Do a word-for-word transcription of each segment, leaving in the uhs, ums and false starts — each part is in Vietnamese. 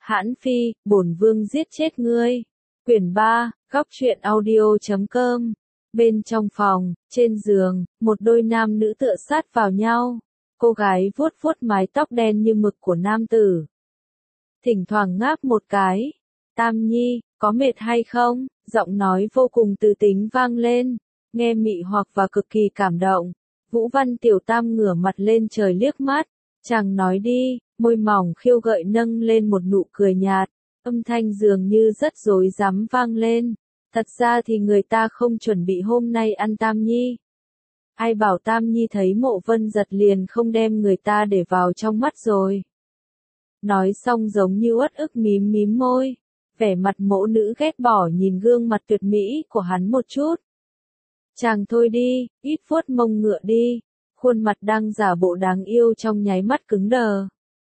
Hãn Phi, bổn vương giết chết ngươi. Quyển ba, góc truyện audio chấm com. Bên trong phòng, trên giường, một đôi nam nữ tựa sát vào nhau. Cô gái vuốt vuốt mái tóc đen như mực của nam tử. Thỉnh thoảng ngáp một cái. Tam Nhi, có mệt hay không? Giọng nói vô cùng từ tính vang lên, nghe mị hoặc và cực kỳ cảm động. Vũ Văn Tiểu Tam ngửa mặt lên trời liếc mắt. Chàng nói đi, môi mỏng khiêu gợi nâng lên một nụ cười nhạt, âm thanh dường như rất rối rắm vang lên. Thật ra thì người ta không chuẩn bị hôm nay ăn Tam Nhi. Ai bảo Tam Nhi thấy Mộ Vân Giật liền không đem người ta để vào trong mắt rồi. Nói xong giống như uất ức mím mím môi, vẻ mặt mẫu nữ ghét bỏ nhìn gương mặt tuyệt mỹ của hắn một chút. Chàng thôi đi, ít vuốt mông ngựa đi. Khuôn mặt đang giả bộ đáng yêu trong nháy mắt cứng đờ.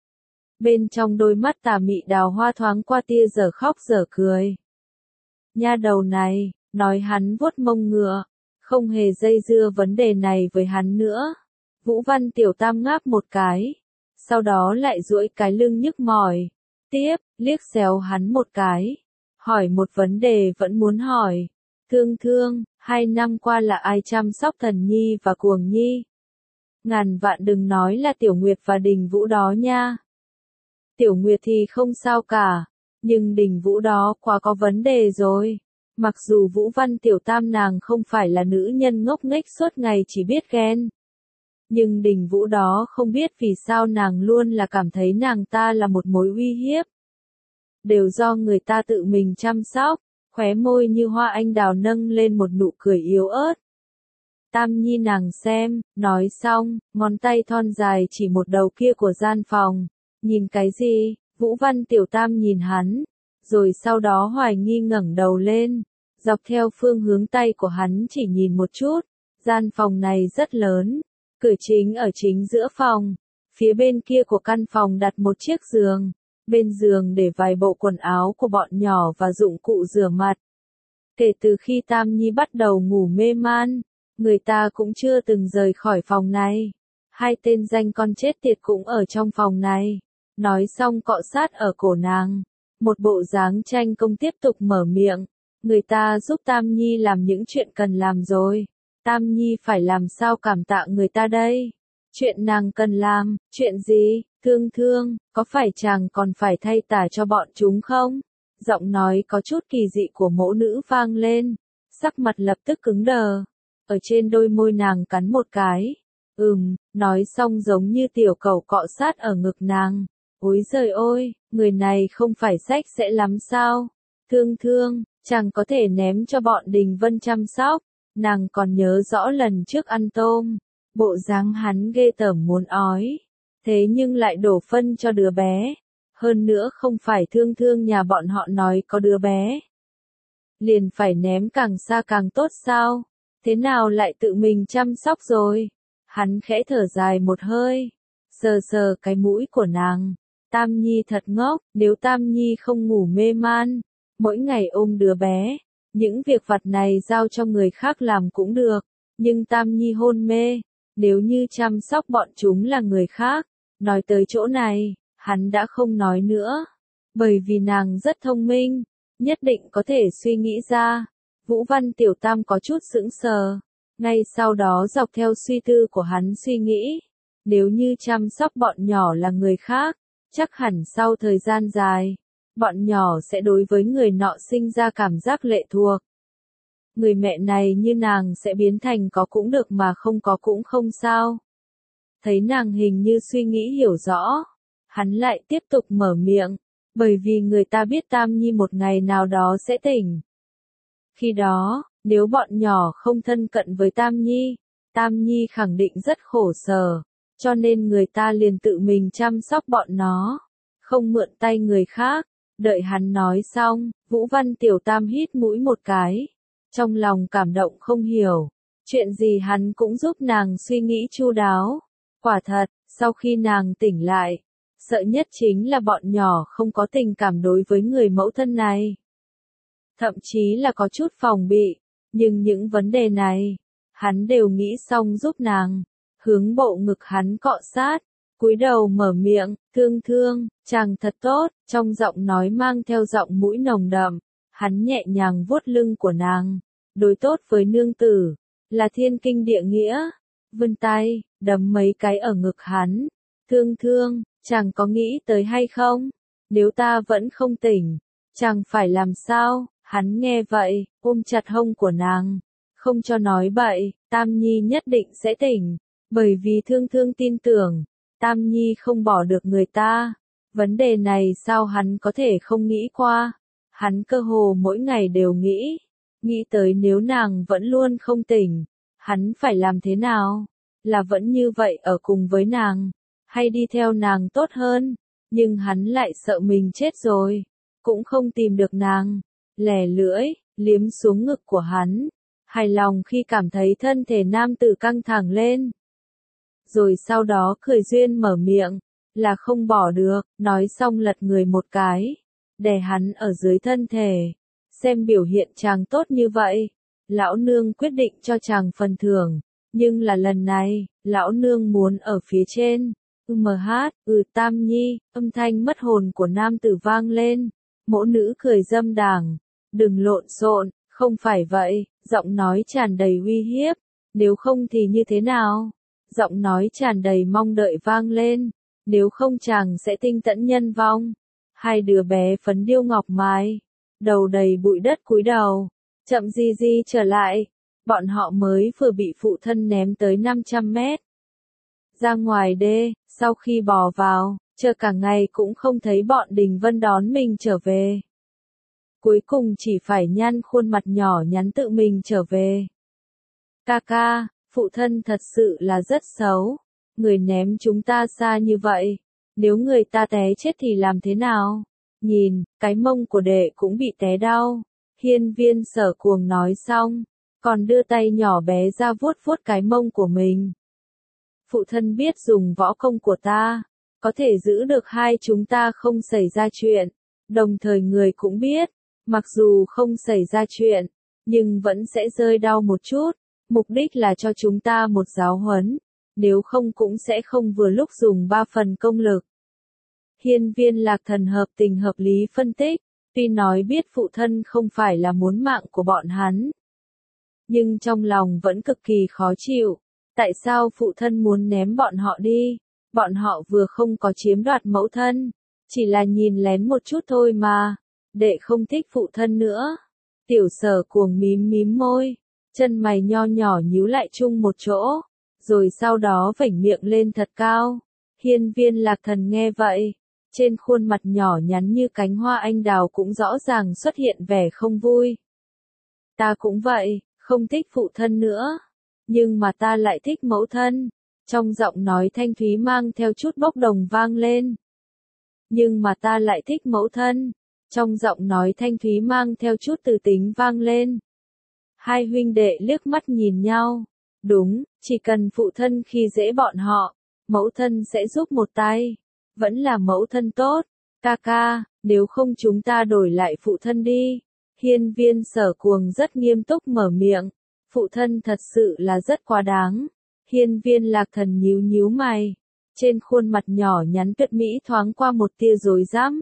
Bên trong đôi mắt tà mị đào hoa thoáng qua tia dở khóc dở cười. Nha đầu này, nói hắn vuốt mông ngựa, không hề dây dưa vấn đề này với hắn nữa. Vũ Văn Tiểu Tam ngáp một cái, sau đó lại duỗi cái lưng nhức mỏi. Tiếp, liếc xéo hắn một cái, hỏi một vấn đề vẫn muốn hỏi. Thương Thương, hai năm qua là ai chăm sóc Thần Nhi và Cuồng Nhi? Ngàn vạn đừng nói là Tiểu Nguyệt và Đình Vũ đó nha. Tiểu Nguyệt thì không sao cả, nhưng Đình Vũ đó quá có vấn đề rồi. Mặc dù Vũ Văn Tiểu Tam nàng không phải là nữ nhân ngốc nghếch suốt ngày chỉ biết ghen. Nhưng Đình Vũ đó không biết vì sao nàng luôn là cảm thấy nàng ta là một mối uy hiếp. Đều do người ta tự mình chăm sóc, khóe môi như hoa anh đào nâng lên một nụ cười yếu ớt. Tam Nhi nàng xem, nói xong, ngón tay thon dài chỉ một đầu kia của gian phòng. Nhìn cái gì? Vũ Văn Tiểu Tam nhìn hắn, rồi sau đó hoài nghi ngẩng đầu lên, dọc theo phương hướng tay của hắn chỉ nhìn một chút. Gian phòng này rất lớn, cửa chính ở chính giữa phòng, phía bên kia của căn phòng đặt một chiếc giường, bên giường để vài bộ quần áo của bọn nhỏ và dụng cụ rửa mặt. Kể từ khi Tam Nhi bắt đầu ngủ mê man, người ta cũng chưa từng rời khỏi phòng này. Hai tên danh con chết tiệt cũng ở trong phòng này. Nói xong cọ sát ở cổ nàng. Một bộ dáng tranh công tiếp tục mở miệng. Người ta giúp Tam Nhi làm những chuyện cần làm rồi. Tam Nhi phải làm sao cảm tạ người ta đây? Chuyện nàng cần làm, chuyện gì? Thương Thương, có phải chàng còn phải thay tả cho bọn chúng không? Giọng nói có chút kỳ dị của mẫu nữ vang lên. Sắc mặt lập tức cứng đờ. Ở trên đôi môi nàng cắn một cái. Ừm, nói xong giống như tiểu cẩu cọ sát ở ngực nàng. Ôi giời ôi, người này không phải sách sẽ lắm sao? Thương Thương, chàng có thể ném cho bọn Đình Vân chăm sóc. Nàng còn nhớ rõ lần trước ăn tôm. Bộ dáng hắn ghê tởm muốn ói. Thế nhưng lại đổ phân cho đứa bé. Hơn nữa không phải Thương Thương nhà bọn họ nói có đứa bé. Liền phải ném càng xa càng tốt sao? Thế nào lại tự mình chăm sóc rồi? Hắn khẽ thở dài một hơi, sờ sờ cái mũi của nàng. Tam Nhi thật ngốc, nếu Tam Nhi không ngủ mê man, mỗi ngày ôm đứa bé, những việc vặt này giao cho người khác làm cũng được. Nhưng Tam Nhi hôn mê, nếu như chăm sóc bọn chúng là người khác. Nói tới chỗ này, hắn đã không nói nữa, bởi vì nàng rất thông minh, nhất định có thể suy nghĩ ra. Vũ Văn Tiểu Tam có chút sững sờ, ngay sau đó dọc theo suy tư của hắn suy nghĩ, nếu như chăm sóc bọn nhỏ là người khác, chắc hẳn sau thời gian dài, bọn nhỏ sẽ đối với người nọ sinh ra cảm giác lệ thuộc. Người mẹ này như nàng sẽ biến thành có cũng được mà không có cũng không sao. Thấy nàng hình như suy nghĩ hiểu rõ, hắn lại tiếp tục mở miệng, bởi vì người ta biết Tam Nhi một ngày nào đó sẽ tỉnh. Khi đó, nếu bọn nhỏ không thân cận với Tam Nhi, Tam Nhi khẳng định rất khổ sở, cho nên người ta liền tự mình chăm sóc bọn nó, không mượn tay người khác. Đợi hắn nói xong, Vũ Văn Tiểu Tam hít mũi một cái, trong lòng cảm động không hiểu, chuyện gì hắn cũng giúp nàng suy nghĩ chu đáo. Quả thật, sau khi nàng tỉnh lại, sợ nhất chính là bọn nhỏ không có tình cảm đối với người mẫu thân này. Thậm chí là có chút phòng bị, nhưng những vấn đề này, hắn đều nghĩ xong giúp nàng, hướng bộ ngực hắn cọ sát, cúi đầu mở miệng, thương thương, chàng thật tốt, trong giọng nói mang theo giọng mũi nồng đậm, hắn nhẹ nhàng vuốt lưng của nàng, đối tốt với nương tử, là thiên kinh địa nghĩa, vươn tay, đấm mấy cái ở ngực hắn, thương thương, chàng có nghĩ tới hay không, nếu ta vẫn không tỉnh, chàng phải làm sao, hắn nghe vậy, ôm chặt hông của nàng, không cho nói bậy, Tam Nhi nhất định sẽ tỉnh, bởi vì thương thương tin tưởng, Tam Nhi không bỏ được người ta. Vấn đề này sao hắn có thể không nghĩ qua? Hắn cơ hồ mỗi ngày đều nghĩ, nghĩ tới nếu nàng vẫn luôn không tỉnh, hắn phải làm thế nào? Là vẫn như vậy ở cùng với nàng, hay đi theo nàng tốt hơn? Nhưng hắn lại sợ mình chết rồi, cũng không tìm được nàng, lẻ lưỡi, liếm xuống ngực của hắn, hài lòng khi cảm thấy thân thể nam tử căng thẳng lên. Rồi sau đó cười duyên mở miệng, là không bỏ được, nói xong lật người một cái, đè hắn ở dưới thân thể, xem biểu hiện chàng tốt như vậy, lão nương quyết định cho chàng phần thưởng, nhưng là lần này, lão nương muốn ở phía trên. Ừm hát, ừ Tam Nhi, âm thanh mất hồn của nam tử vang lên, mỗ nữ cười dâm đảng, đừng lộn xộn, không phải vậy, giọng nói tràn đầy uy hiếp, nếu không thì như thế nào? Giọng nói tràn đầy mong đợi vang lên, nếu không chàng sẽ tinh tẫn nhân vong. Hai đứa bé phấn điêu ngọc mài, đầu đầy bụi đất cúi đầu, chậm gì gì trở lại, bọn họ mới vừa bị phụ thân ném tới năm trăm mét. Ra ngoài đê, sau khi bò vào, chờ cả ngày cũng không thấy bọn Đình Vân đón mình trở về. Cuối cùng chỉ phải nhăn khuôn mặt nhỏ nhắn tự mình trở về. Ca ca, phụ thân thật sự là rất xấu, người ném chúng ta xa như vậy, nếu người ta té chết thì làm thế nào? Nhìn, cái mông của đệ cũng bị té đau. Hiên Viên Sở cuồng nói xong, còn đưa tay nhỏ bé ra vuốt vuốt cái mông của mình. Phụ thân biết dùng võ công của ta, có thể giữ được hai chúng ta không xảy ra chuyện, đồng thời người cũng biết, mặc dù không xảy ra chuyện, nhưng vẫn sẽ rơi đau một chút, mục đích là cho chúng ta một giáo huấn, nếu không cũng sẽ không vừa lúc dùng ba phần công lực. Hiên Viên Lạc Thần hợp tình hợp lý phân tích, tuy nói biết phụ thân không phải là muốn mạng của bọn hắn, nhưng trong lòng vẫn cực kỳ khó chịu. Tại sao phụ thân muốn ném bọn họ đi? Bọn họ vừa không có chiếm đoạt mẫu thân, chỉ là nhìn lén một chút thôi mà. Đệ không thích phụ thân nữa. Tiểu Sở cuồng mím mím môi, chân mày nho nhỏ nhíu lại chung một chỗ, rồi sau đó vểnh miệng lên thật cao. Hiên Viên Lạc Thần nghe vậy, trên khuôn mặt nhỏ nhắn như cánh hoa anh đào cũng rõ ràng xuất hiện vẻ không vui. Ta cũng vậy, không thích phụ thân nữa. Nhưng mà ta lại thích mẫu thân, trong giọng nói thanh thúy mang theo chút bốc đồng vang lên. Nhưng mà ta lại thích mẫu thân, trong giọng nói thanh thúy mang theo chút từ tính vang lên. Hai huynh đệ liếc mắt nhìn nhau, đúng, chỉ cần phụ thân khi dễ bọn họ, mẫu thân sẽ giúp một tay, vẫn là mẫu thân tốt, ca ca, nếu không chúng ta đổi lại phụ thân đi. Hiên Viên Sở cuồng rất nghiêm túc mở miệng. Phụ thân thật sự là rất quá đáng. Hiên Viên Lạc Thần nhíu nhíu mày, trên khuôn mặt nhỏ nhắn tuyệt mỹ thoáng qua một tia rối rắm.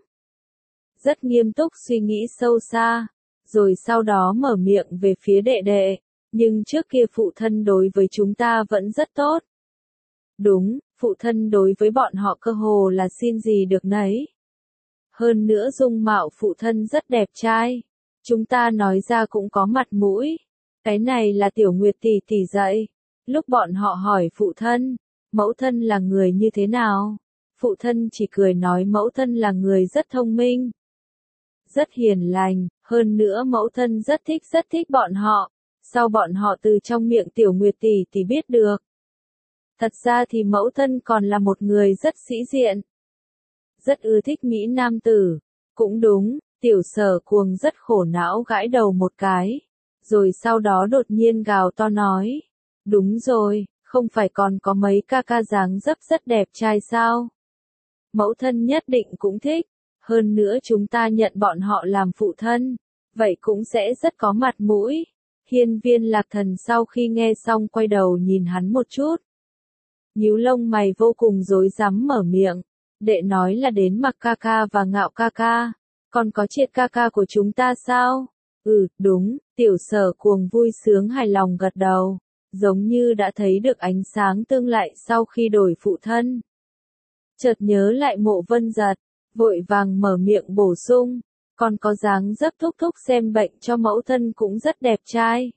Rất nghiêm túc suy nghĩ sâu xa, rồi sau đó mở miệng về phía đệ đệ, nhưng trước kia phụ thân đối với chúng ta vẫn rất tốt. Đúng, phụ thân đối với bọn họ cơ hồ là xin gì được nấy. Hơn nữa dung mạo phụ thân rất đẹp trai, chúng ta nói ra cũng có mặt mũi. Cái này là Tiểu Nguyệt tỷ tỷ dạy. Lúc bọn họ hỏi phụ thân, mẫu thân là người như thế nào? Phụ thân chỉ cười nói mẫu thân là người rất thông minh, rất hiền lành, hơn nữa mẫu thân rất thích rất thích bọn họ. Sau bọn họ từ trong miệng Tiểu Nguyệt tỷ tỷ biết được. Thật ra thì mẫu thân còn là một người rất sĩ diện, rất ưa thích mỹ nam tử. Cũng đúng, Tiểu Sở cuồng rất khổ não gãi đầu một cái. Rồi sau đó đột nhiên gào to nói, đúng rồi, không phải còn có mấy ca ca dáng dấp rất đẹp trai sao? Mẫu thân nhất định cũng thích, hơn nữa chúng ta nhận bọn họ làm phụ thân, vậy cũng sẽ rất có mặt mũi. Hiên Viên Lạc Thần sau khi nghe xong quay đầu nhìn hắn một chút. nhíu lông mày vô cùng rối rắm mở miệng. Đệ nói là đến Mặc ca ca và Ngạo ca ca, còn có Triệt ca ca của chúng ta sao? Ừ, đúng, Tiểu Sở Cuồng vui sướng hài lòng gật đầu, giống như đã thấy được ánh sáng tương lại sau khi đổi phụ thân. Chợt nhớ lại Mộ Vân Giật, vội vàng mở miệng bổ sung, còn có dáng dấp thúc thúc xem bệnh cho mẫu thân cũng rất đẹp trai.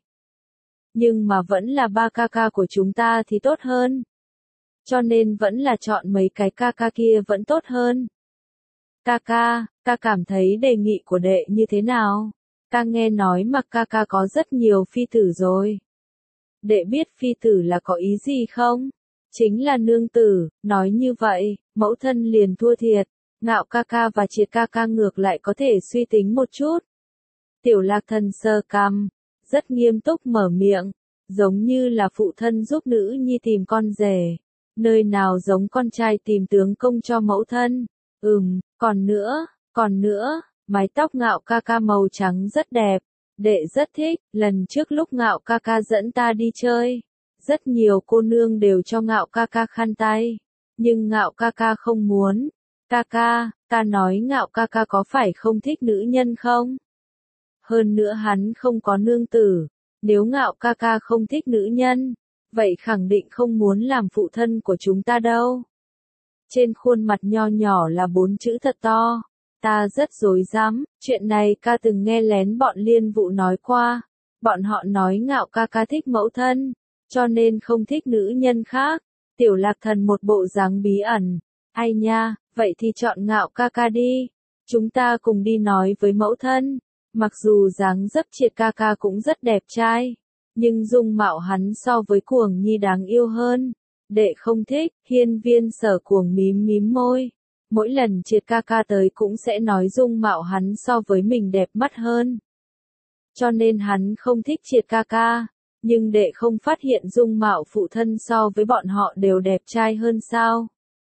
Nhưng mà vẫn là ba ca ca của chúng ta thì tốt hơn. Cho nên vẫn là chọn mấy cái ca ca kia vẫn tốt hơn. Ca ca, ca cảm thấy đề nghị của đệ như thế nào? Ca nghe nói Mặc ca ca có rất nhiều phi tử rồi. Đệ biết phi tử là có ý gì không? Chính là nương tử, nói như vậy, mẫu thân liền thua thiệt. Ngạo ca ca và Triệt ca ca ngược lại có thể suy tính một chút. Tiểu Lạc Thần sờ cằm, rất nghiêm túc mở miệng, giống như là phụ thân giúp nữ nhi tìm con rể. Nơi nào giống con trai tìm tướng công cho mẫu thân. Ừm, còn nữa, còn nữa, mái tóc Ngạo ca ca màu trắng rất đẹp. Đệ rất thích, lần trước lúc Ngạo ca ca dẫn ta đi chơi, rất nhiều cô nương đều cho Ngạo ca ca khăn tay. Nhưng Ngạo ca ca không muốn. Ca ca, ta nói Ngạo ca ca có phải không thích nữ nhân không? Hơn nữa hắn không có nương tử. Nếu Ngạo ca ca không thích nữ nhân, vậy khẳng định không muốn làm phụ thân của chúng ta đâu. Trên khuôn mặt nho nhỏ là bốn chữ thật to. Ta rất rối rắm, chuyện này ca từng nghe lén bọn Liên Vụ nói qua. Bọn họ nói Ngạo ca ca thích mẫu thân, cho nên không thích nữ nhân khác. Tiểu Lạc Thần một bộ dáng bí ẩn. Ai nha, vậy thì chọn Ngạo ca ca đi. Chúng ta cùng đi nói với mẫu thân. Mặc dù dáng dấp Triệt ca ca cũng rất đẹp trai, nhưng dung mạo hắn so với Cuồng Nhi đáng yêu hơn. Đệ không thích. Hiên Viên Sở Cuồng mím mím môi. Mỗi lần Triệt ca ca tới cũng sẽ nói dung mạo hắn so với mình đẹp mắt hơn. Cho nên hắn không thích Triệt ca ca. Nhưng đệ không phát hiện dung mạo phụ thân so với bọn họ đều đẹp trai hơn sao?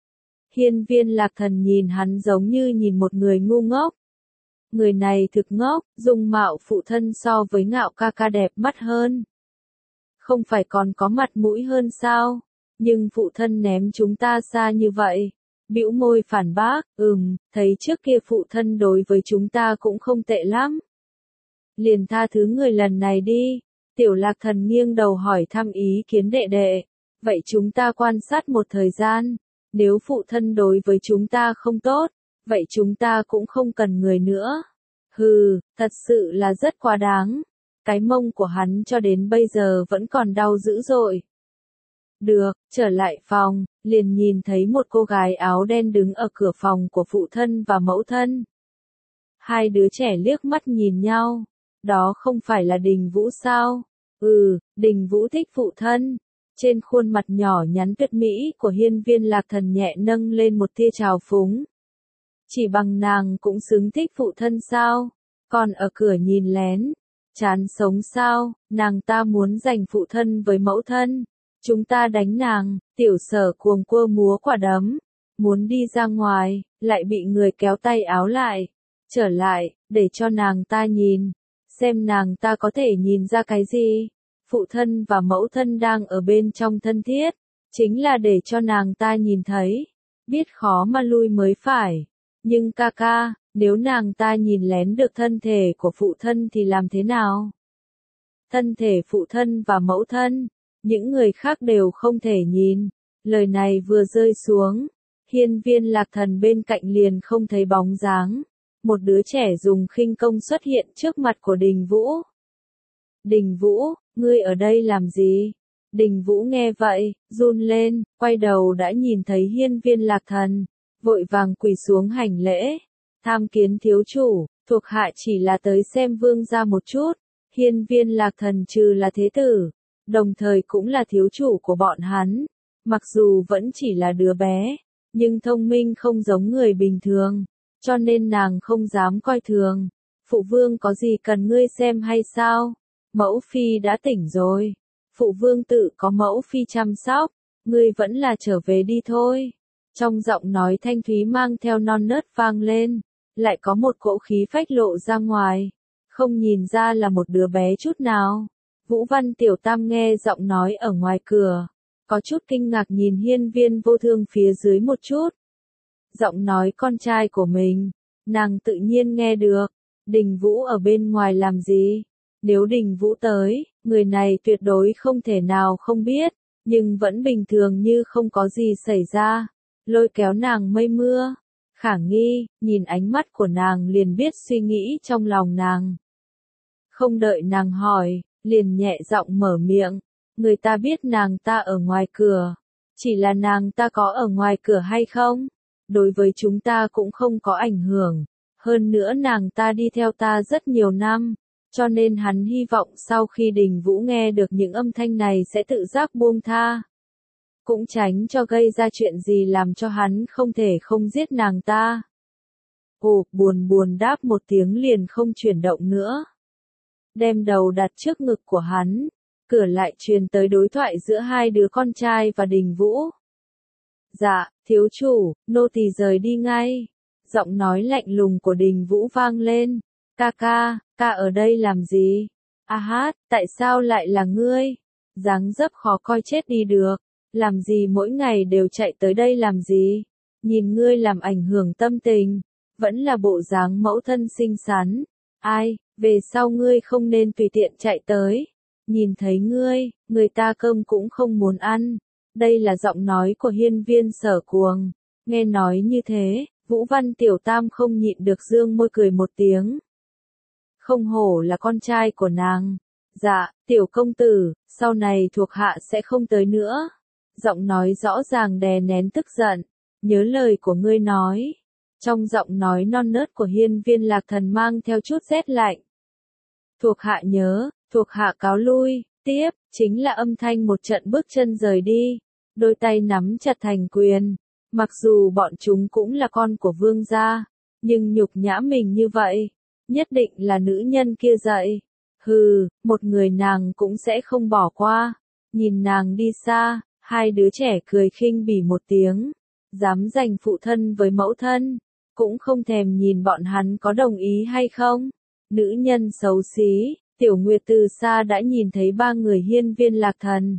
Hiên Viên Lạc Thần nhìn hắn giống như nhìn một người ngu ngốc. Người này thực ngốc, dung mạo phụ thân so với Ngạo ca ca đẹp mắt hơn. Không phải còn có mặt mũi hơn sao? Nhưng phụ thân ném chúng ta xa như vậy. Bĩu môi phản bác, ừm, thấy trước kia phụ thân đối với chúng ta cũng không tệ lắm. Liền tha thứ người lần này đi. Tiểu Lạc Thần nghiêng đầu hỏi thăm ý kiến đệ đệ. Vậy chúng ta quan sát một thời gian. Nếu phụ thân đối với chúng ta không tốt, vậy chúng ta cũng không cần người nữa. Hừ, thật sự là rất quá đáng. Cái mông của hắn cho đến bây giờ vẫn còn đau dữ dội. Được, trở lại phòng, liền nhìn thấy một cô gái áo đen đứng ở cửa phòng của phụ thân và mẫu thân. Hai đứa trẻ liếc mắt nhìn nhau. Đó không phải là Đình Vũ sao? Ừ, Đình Vũ thích phụ thân. Trên khuôn mặt nhỏ nhắn tuyệt mỹ của Hiên Viên Lạc Thần nhẹ nâng lên một tia trào phúng. Chỉ bằng nàng cũng xứng thích phụ thân sao? Còn ở cửa nhìn lén. Chán sống sao? Nàng ta muốn giành phụ thân với mẫu thân. Chúng ta đánh nàng. Tiểu Sở Cuồng quơ múa quả đấm. Muốn đi ra ngoài, lại bị người kéo tay áo lại. Trở lại, để cho nàng ta nhìn. Xem nàng ta có thể nhìn ra cái gì. Phụ thân và mẫu thân đang ở bên trong thân thiết. Chính là để cho nàng ta nhìn thấy. Biết khó mà lui mới phải. Nhưng ca ca, nếu nàng ta nhìn lén được thân thể của phụ thân thì làm thế nào? Thân thể phụ thân và mẫu thân, những người khác đều không thể nhìn. Lời này vừa rơi xuống, Hiên Viên Lạc Thần bên cạnh liền không thấy bóng dáng. Một đứa trẻ dùng khinh công xuất hiện trước mặt của Đình Vũ. Đình Vũ, ngươi ở đây làm gì? Đình Vũ nghe vậy, run lên, quay đầu đã nhìn thấy Hiên Viên Lạc Thần, vội vàng quỳ xuống hành lễ. Tham kiến thiếu chủ, thuộc hạ chỉ là tới xem vương gia một chút. Hiên Viên Lạc Thần trừ là thế tử, đồng thời cũng là thiếu chủ của bọn hắn. Mặc dù vẫn chỉ là đứa bé, nhưng thông minh không giống người bình thường, cho nên nàng không dám coi thường. Phụ vương có gì cần ngươi xem hay sao? Mẫu phi đã tỉnh rồi. Phụ vương tự có mẫu phi chăm sóc, ngươi vẫn là trở về đi thôi. Trong giọng nói thanh thúy mang theo non nớt vang lên, lại có một cỗ khí phách lộ ra ngoài, không nhìn ra là một đứa bé chút nào. Vũ Văn Tiểu Tam nghe giọng nói ở ngoài cửa, có chút kinh ngạc nhìn hiên viên vô thương phía dưới một chút. Giọng nói con trai của mình, nàng tự nhiên nghe được. Đình Vũ ở bên ngoài làm gì? Nếu Đình Vũ tới, người này tuyệt đối không thể nào không biết, nhưng vẫn bình thường như không có gì xảy ra. Lôi kéo nàng mây mưa. Khả Nghi, nhìn ánh mắt của nàng liền biết suy nghĩ trong lòng nàng. Không đợi nàng hỏi, liền nhẹ giọng mở miệng. Người ta biết nàng ta ở ngoài cửa. Chỉ là nàng ta có ở ngoài cửa hay không? Đối với chúng ta cũng không có ảnh hưởng. Hơn nữa nàng ta đi theo ta rất nhiều năm. Cho nên hắn hy vọng sau khi Đình Vũ nghe được những âm thanh này sẽ tự giác buông tha. Cũng tránh cho gây ra chuyện gì làm cho hắn không thể không giết nàng ta. Ồ, buồn buồn đáp một tiếng liền không chuyển động nữa. Đem đầu đặt trước ngực của hắn, cửa lại truyền tới đối thoại giữa hai đứa con trai và Đình Vũ. Dạ, thiếu chủ, nô tỳ rời đi ngay. Giọng nói lạnh lùng của Đình Vũ vang lên. Ca ca, ca ở đây làm gì? A hát, tại sao lại là ngươi? Dáng dấp khó coi chết đi được. Làm gì mỗi ngày đều chạy tới đây làm gì? Nhìn ngươi làm ảnh hưởng tâm tình. Vẫn là bộ dáng mẫu thân xinh xắn. Ai, về sau ngươi không nên tùy tiện chạy tới. Nhìn thấy ngươi, người ta cơm cũng không muốn ăn. Đây là giọng nói của hiên viên Sở Cuồng. Nghe nói như thế, Vũ Văn Tiểu Tam không nhịn được dương môi cười một tiếng. Không hổ là con trai của nàng. Dạ, tiểu công tử, sau này thuộc hạ sẽ không tới nữa. Giọng nói rõ ràng đè nén tức giận. Nhớ lời của ngươi nói. Trong giọng nói non nớt của hiên viên Lạc Thần mang theo chút rét lạnh. Thuộc hạ nhớ, thuộc hạ cáo lui. Tiếp, chính là âm thanh một trận bước chân rời đi. Đôi tay nắm chặt thành quyền. Mặc dù bọn chúng cũng là con của vương gia, nhưng nhục nhã mình như vậy, nhất định là nữ nhân kia dạy. Hừ, một người nàng cũng sẽ không bỏ qua. Nhìn nàng đi xa, hai đứa trẻ cười khinh bỉ một tiếng. Dám giành phụ thân với mẫu thân, cũng không thèm nhìn bọn hắn có đồng ý hay không. Nữ nhân xấu xí, Tiểu Nguyệt từ xa đã nhìn thấy ba người hiên viên Lạc Thần.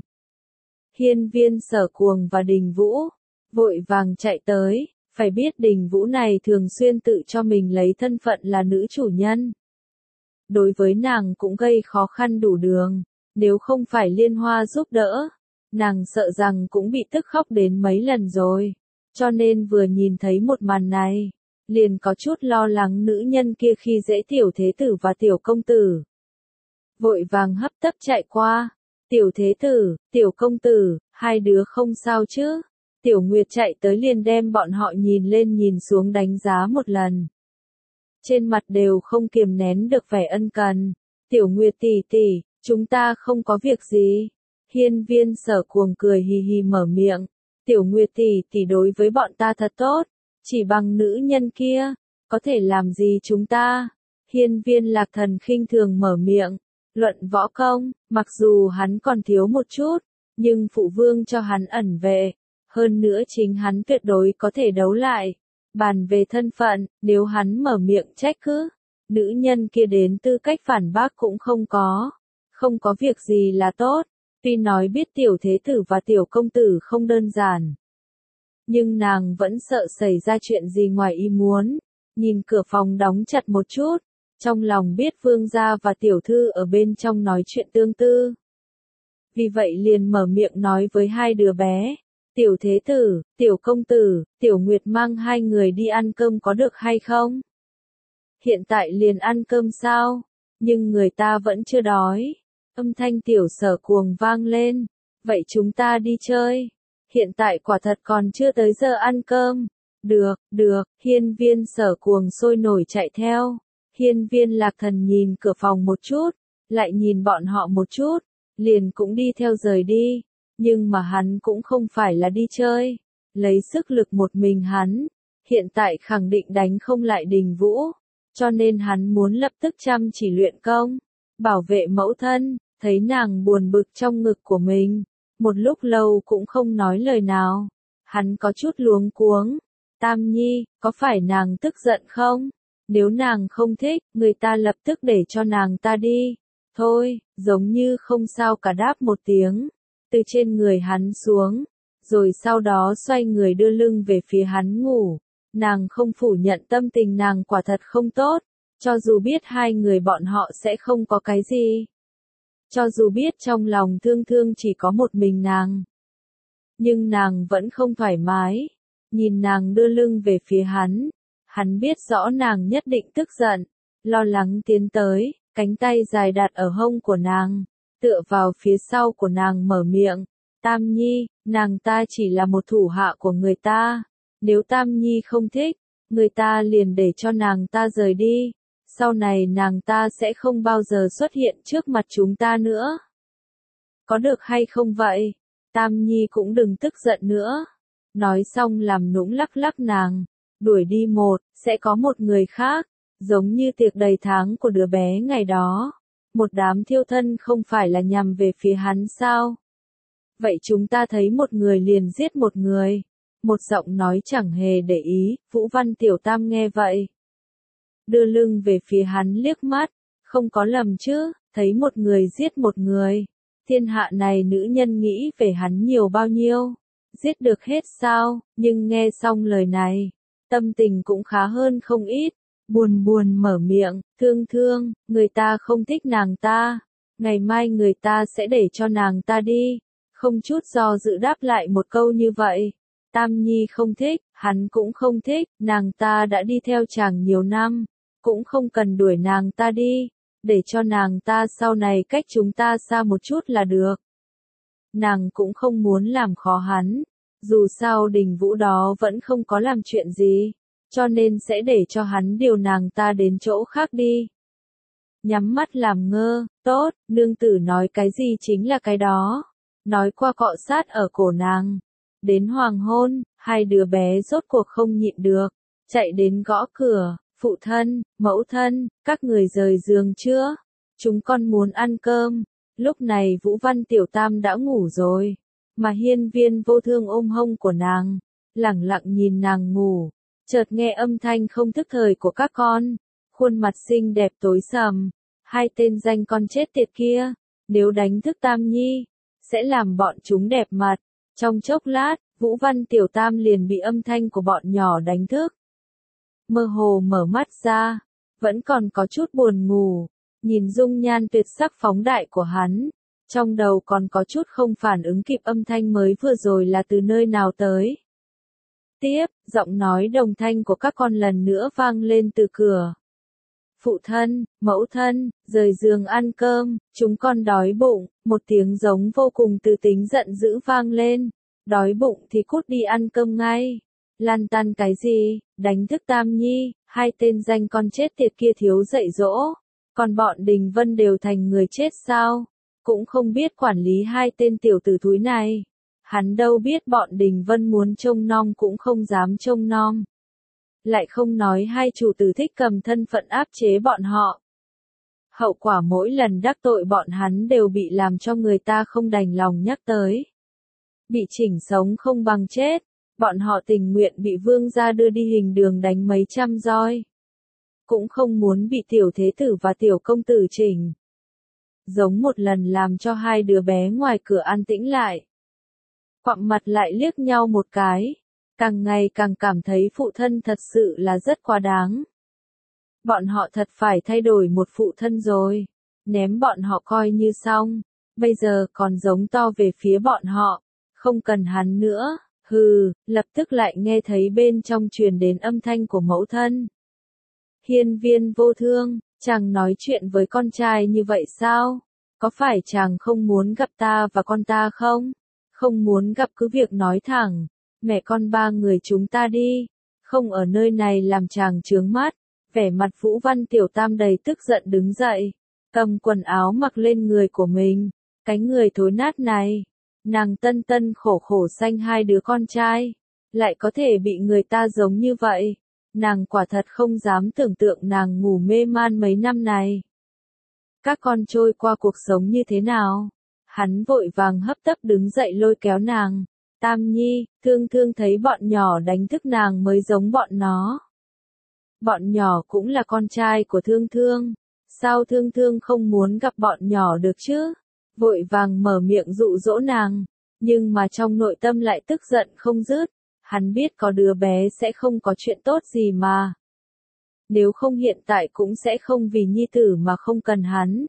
Hiên viên Sở Cuồng và Đình Vũ, vội vàng chạy tới, phải biết Đình Vũ này thường xuyên tự cho mình lấy thân phận là nữ chủ nhân. Đối với nàng cũng gây khó khăn đủ đường, nếu không phải Liên Hoa giúp đỡ, nàng sợ rằng cũng bị tức khóc đến mấy lần rồi. Cho nên vừa nhìn thấy một màn này, liền có chút lo lắng nữ nhân kia khi dễ tiểu thế tử và tiểu công tử. Vội vàng hấp tấp chạy qua, tiểu thế tử, tiểu công tử, hai đứa không sao chứ? Tiểu Nguyệt chạy tới liền đem bọn họ nhìn lên nhìn xuống đánh giá một lần. Trên mặt đều không kiềm nén được vẻ ân cần. Tiểu Nguyệt tỷ tỷ, chúng ta không có việc gì. Hiên viên Sở Cuồng cười hì hì mở miệng. Tiểu Nguyệt tỷ tỷ đối với bọn ta thật tốt. Chỉ bằng nữ nhân kia, có thể làm gì chúng ta? Hiên viên Lạc Thần khinh thường mở miệng. Luận võ công, mặc dù hắn còn thiếu một chút, nhưng phụ vương cho hắn ẩn vệ. Hơn nữa chính hắn tuyệt đối có thể đấu lại. Bàn về thân phận, nếu hắn mở miệng trách cứ, nữ nhân kia đến tư cách phản bác cũng không có. Không có việc gì là tốt. Tuy nói biết tiểu thế tử và tiểu công tử không đơn giản, nhưng nàng vẫn sợ xảy ra chuyện gì ngoài ý muốn. Nhìn cửa phòng đóng chặt một chút, trong lòng biết vương gia và tiểu thư ở bên trong nói chuyện tương tư. Vì vậy liền mở miệng nói với hai đứa bé. Tiểu thế tử, tiểu công tử, tiểu Nguyệt mang hai người đi ăn cơm có được hay không? Hiện tại liền ăn cơm sao? Nhưng người ta vẫn chưa đói. Âm thanh tiểu Sở Cuồng vang lên. Vậy chúng ta đi chơi. Hiện tại quả thật còn chưa tới giờ ăn cơm. Được, được, hiên viên Sở Cuồng sôi nổi chạy theo. Hiên viên Lạc Thần nhìn cửa phòng một chút, lại nhìn bọn họ một chút, liền cũng đi theo rời đi. Nhưng mà hắn cũng không phải là đi chơi, lấy sức lực một mình hắn, hiện tại khẳng định đánh không lại Đình Vũ, cho nên hắn muốn lập tức chăm chỉ luyện công, bảo vệ mẫu thân. Thấy nàng buồn bực trong ngực của mình, một lúc lâu cũng không nói lời nào, hắn có chút luống cuống. Tam Nhi, có phải nàng tức giận không? Nếu nàng không thích, người ta lập tức để cho nàng ta đi. Thôi, giống như không sao cả đáp một tiếng. từ trên người hắn xuống, rồi sau đó xoay người đưa lưng về phía hắn ngủ. Nàng không phủ nhận tâm tình nàng quả thật không tốt, cho dù biết hai người bọn họ sẽ không có cái gì. Cho dù biết trong lòng Thương Thương chỉ có một mình nàng. Nhưng nàng vẫn không thoải mái. Nhìn nàng đưa lưng về phía hắn. Hắn biết rõ nàng nhất định tức giận. Lo lắng tiến tới, cánh tay dài đặt ở hông của nàng. Tựa vào phía sau của nàng mở miệng. Tam Nhi, nàng ta chỉ là một thủ hạ của người ta. Nếu Tam Nhi không thích, người ta liền để cho nàng ta rời đi. Sau này nàng ta sẽ không bao giờ xuất hiện trước mặt chúng ta nữa. Có được hay không vậy? Tam Nhi cũng đừng tức giận nữa. Nói xong làm nũng lắc lắc nàng. Đuổi đi một, sẽ có một người khác. Giống như tiệc đầy tháng của đứa bé ngày đó. Một đám thiêu thân không phải là nhằm về phía hắn sao? Vậy chúng ta thấy một người liền giết một người. Một giọng nói chẳng hề để ý, Vũ Văn Tiểu Tam nghe vậy. Đưa lưng về phía hắn liếc mắt, không có lầm chứ, thấy một người giết một người. Thiên hạ này nữ nhân nghĩ về hắn nhiều bao nhiêu, giết được hết sao, nhưng nghe xong lời này, tâm tình cũng khá hơn không ít, buồn buồn mở miệng, Thương Thương, người ta không thích nàng ta, ngày mai người ta sẽ để cho nàng ta đi, không chút do dự đáp lại một câu như vậy. Tam Nhi không thích, hắn cũng không thích, nàng ta đã đi theo chàng nhiều năm, cũng không cần đuổi nàng ta đi, để cho nàng ta sau này cách chúng ta xa một chút là được. Nàng cũng không muốn làm khó hắn, dù sao Đình Vũ đó vẫn không có làm chuyện gì, cho nên sẽ để cho hắn điều nàng ta đến chỗ khác đi. Nhắm mắt làm ngơ, tốt, nương tử nói cái gì chính là cái đó, nói qua cọ sát ở cổ nàng. Đến hoàng hôn, hai đứa bé rốt cuộc không nhịn được, chạy đến gõ cửa, phụ thân, mẫu thân, các người rời giường chưa? Chúng con muốn ăn cơm. Lúc này Vũ Văn Tiểu Tam đã ngủ rồi, mà Hiên Viên Vô Thương ôm hông của nàng, lẳng lặng nhìn nàng ngủ, chợt nghe âm thanh không thức thời của các con, khuôn mặt xinh đẹp tối sầm, hai tên danh con chết tiệt kia, nếu đánh thức Tam Nhi, sẽ làm bọn chúng đẹp mặt. Trong chốc lát, Vũ Văn Tiểu Tam liền bị âm thanh của bọn nhỏ đánh thức. Mơ hồ mở mắt ra, vẫn còn có chút buồn ngủ, nhìn dung nhan tuyệt sắc phóng đại của hắn, trong đầu còn có chút không phản ứng kịp âm thanh mới vừa rồi là từ nơi nào tới. Tiếp, giọng nói đồng thanh của các con lần nữa vang lên từ cửa. Phụ thân, mẫu thân, rời giường ăn cơm, chúng con đói bụng, một tiếng giống vô cùng từ tính giận dữ vang lên. Đói bụng thì cút đi ăn cơm ngay. Lăn tăn cái gì, đánh thức Tam Nhi, hai tên danh con chết tiệt kia thiếu dạy dỗ. Còn bọn Đình Vân đều thành người chết sao? Cũng không biết quản lý hai tên tiểu tử thúi này. Hắn đâu biết bọn Đình Vân muốn trông nom cũng không dám trông nom. Lại không nói hai chủ tử thích cầm thân phận áp chế bọn họ. Hậu quả mỗi lần đắc tội bọn hắn đều bị làm cho người ta không đành lòng nhắc tới. Bị chỉnh sống không bằng chết, bọn họ tình nguyện bị vương gia đưa đi hình đường đánh mấy trăm roi. Cũng không muốn bị tiểu thế tử và tiểu công tử chỉnh. Giống một lần làm cho hai đứa bé ngoài cửa an tĩnh lại. Quặm mặt lại liếc nhau một cái. Càng ngày càng cảm thấy phụ thân thật sự là rất quá đáng. Bọn họ thật phải thay đổi một phụ thân rồi. Ném bọn họ coi như xong. Bây giờ còn giống to về phía bọn họ. Không cần hắn nữa. Hừ, lập tức lại nghe thấy bên trong truyền đến âm thanh của mẫu thân. Hiên Viên Vô Thương, chàng nói chuyện với con trai như vậy sao? Có phải chàng không muốn gặp ta và con ta không? Không muốn gặp cứ việc nói thẳng. Mẹ con ba người chúng ta đi, không ở nơi này làm chàng chướng mắt. Vẻ mặt Vũ Văn Tiểu Tam đầy tức giận đứng dậy, cầm quần áo mặc lên người của mình, cái người thối nát này. Nàng tân tân khổ khổ sanh hai đứa con trai, lại có thể bị người ta giống như vậy. Nàng quả thật không dám tưởng tượng nàng ngủ mê man mấy năm này. Các con trôi qua cuộc sống như thế nào? Hắn vội vàng hấp tấp đứng dậy lôi kéo nàng. Tam Nhi, Thương Thương thấy bọn nhỏ đánh thức nàng mới giống bọn nó. Bọn nhỏ cũng là con trai của Thương Thương. Sao Thương Thương không muốn gặp bọn nhỏ được chứ? vội vàng mở miệng dụ dỗ nàng, nhưng mà trong nội tâm lại tức giận không dứt, hắn biết có đứa bé sẽ không có chuyện tốt gì mà. Nếu không hiện tại cũng sẽ không vì nhi tử mà không cần hắn.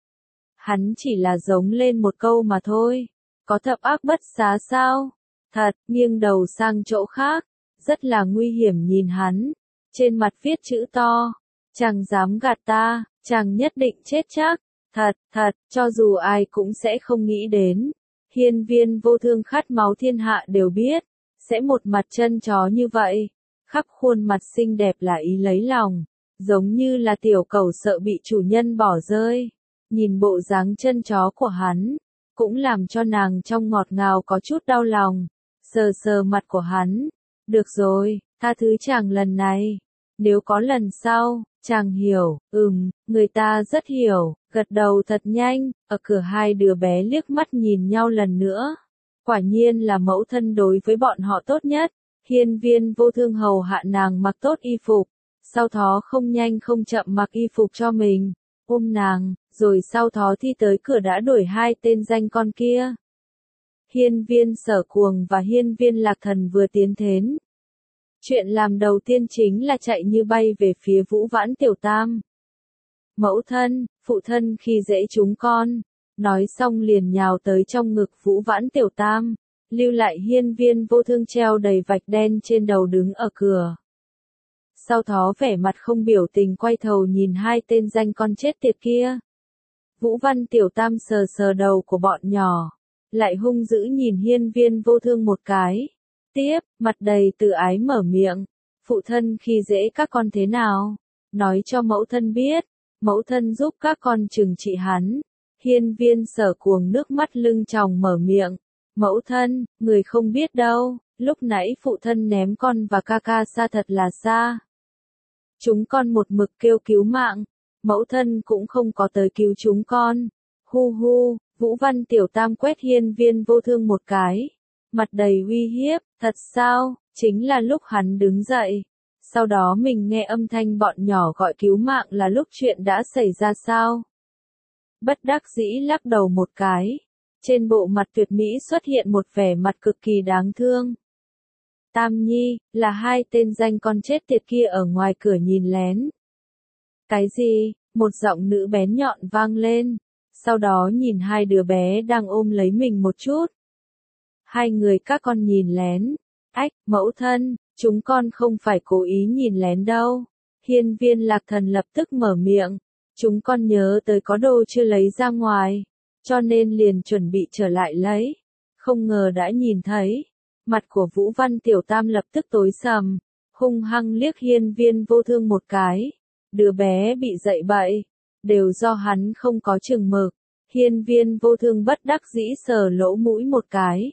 Hắn chỉ là giống lên một câu mà thôi, có thập ác bất xá sao? Thật, nghiêng đầu sang chỗ khác, rất là nguy hiểm nhìn hắn, trên mặt viết chữ to, chàng dám gạt ta, chàng nhất định chết chắc, thật, thật, cho dù ai cũng sẽ không nghĩ đến. Hiên Viên Vô Thương khát máu thiên hạ đều biết, sẽ một mặt chân chó như vậy, khắp khuôn mặt xinh đẹp là ý lấy lòng, giống như là tiểu cẩu sợ bị chủ nhân bỏ rơi. Nhìn bộ dáng chân chó của hắn, cũng làm cho nàng trong ngọt ngào có chút đau lòng, sờ sờ mặt của hắn. Được rồi, tha thứ chàng lần này, nếu có lần sau, chàng hiểu, ừm, người ta rất hiểu, gật đầu thật nhanh, ở cửa hai đứa bé liếc mắt nhìn nhau lần nữa. Quả nhiên là mẫu thân đối với bọn họ tốt nhất, Hiên Viên Vô Thương hầu hạ nàng mặc tốt y phục, sau đó không nhanh không chậm mặc y phục cho mình, ôm nàng, rồi sau đó thi tới cửa đã đuổi hai tên danh con kia. Hiên Viên Sở Cuồng và Hiên Viên Lạc Thần vừa tiến đến. Chuyện làm đầu tiên chính là chạy như bay về phía Vũ Vãn Tiểu Tam. Mẫu thân, phụ thân khi dễ chúng con, nói xong liền nhào tới trong ngực Vũ Vãn Tiểu Tam, lưu lại Hiên Viên Vô Thương treo đầy vạch đen trên đầu đứng ở cửa. Sau đó vẻ mặt không biểu tình quay đầu nhìn hai tên danh con chết tiệt kia. Vũ Văn Tiểu Tam sờ sờ đầu của bọn nhỏ, lại hung dữ nhìn Hiên Viên Vô Thương một cái. Tiếp, mặt đầy tự ái mở miệng, phụ thân khi dễ các con thế nào? Nói cho mẫu thân biết, mẫu thân giúp các con trừng trị hắn. Hiên Viên Sở Cuồng nước mắt lưng tròng mở miệng, mẫu thân, người không biết đâu, lúc nãy phụ thân ném con và ca ca xa thật là xa. Chúng con một mực kêu cứu mạng, mẫu thân cũng không có tới cứu chúng con. Hu hu, Vũ Văn Tiểu Tam quét Hiên Viên Vô Thương một cái, mặt đầy uy hiếp, thật sao? Chính là lúc hắn đứng dậy, sau đó mình nghe âm thanh bọn nhỏ gọi cứu mạng là lúc chuyện đã xảy ra sao? Bất đắc dĩ lắc đầu một cái, trên bộ mặt tuyệt mỹ xuất hiện một vẻ mặt cực kỳ đáng thương. Tam Nhi, là hai tên danh con chết tiệt kia ở ngoài cửa nhìn lén. Cái gì? Một giọng nữ bén nhọn vang lên, sau đó nhìn hai đứa bé đang ôm lấy mình một chút. Hai người các con nhìn lén. Ách, mẫu thân, chúng con không phải cố ý nhìn lén đâu. Hiên Viên Lạc Thần lập tức mở miệng. Chúng con nhớ tới có đồ chưa lấy ra ngoài, cho nên liền chuẩn bị trở lại lấy. Không ngờ đã nhìn thấy. Mặt của Vũ Văn Tiểu Tam lập tức tối sầm, hung hăng liếc Hiên Viên Vô Thương một cái. Đứa bé bị dậy bậy, đều do hắn không có chừng mực. Hiên Viên Vô Thương bất đắc dĩ sờ lỗ mũi một cái.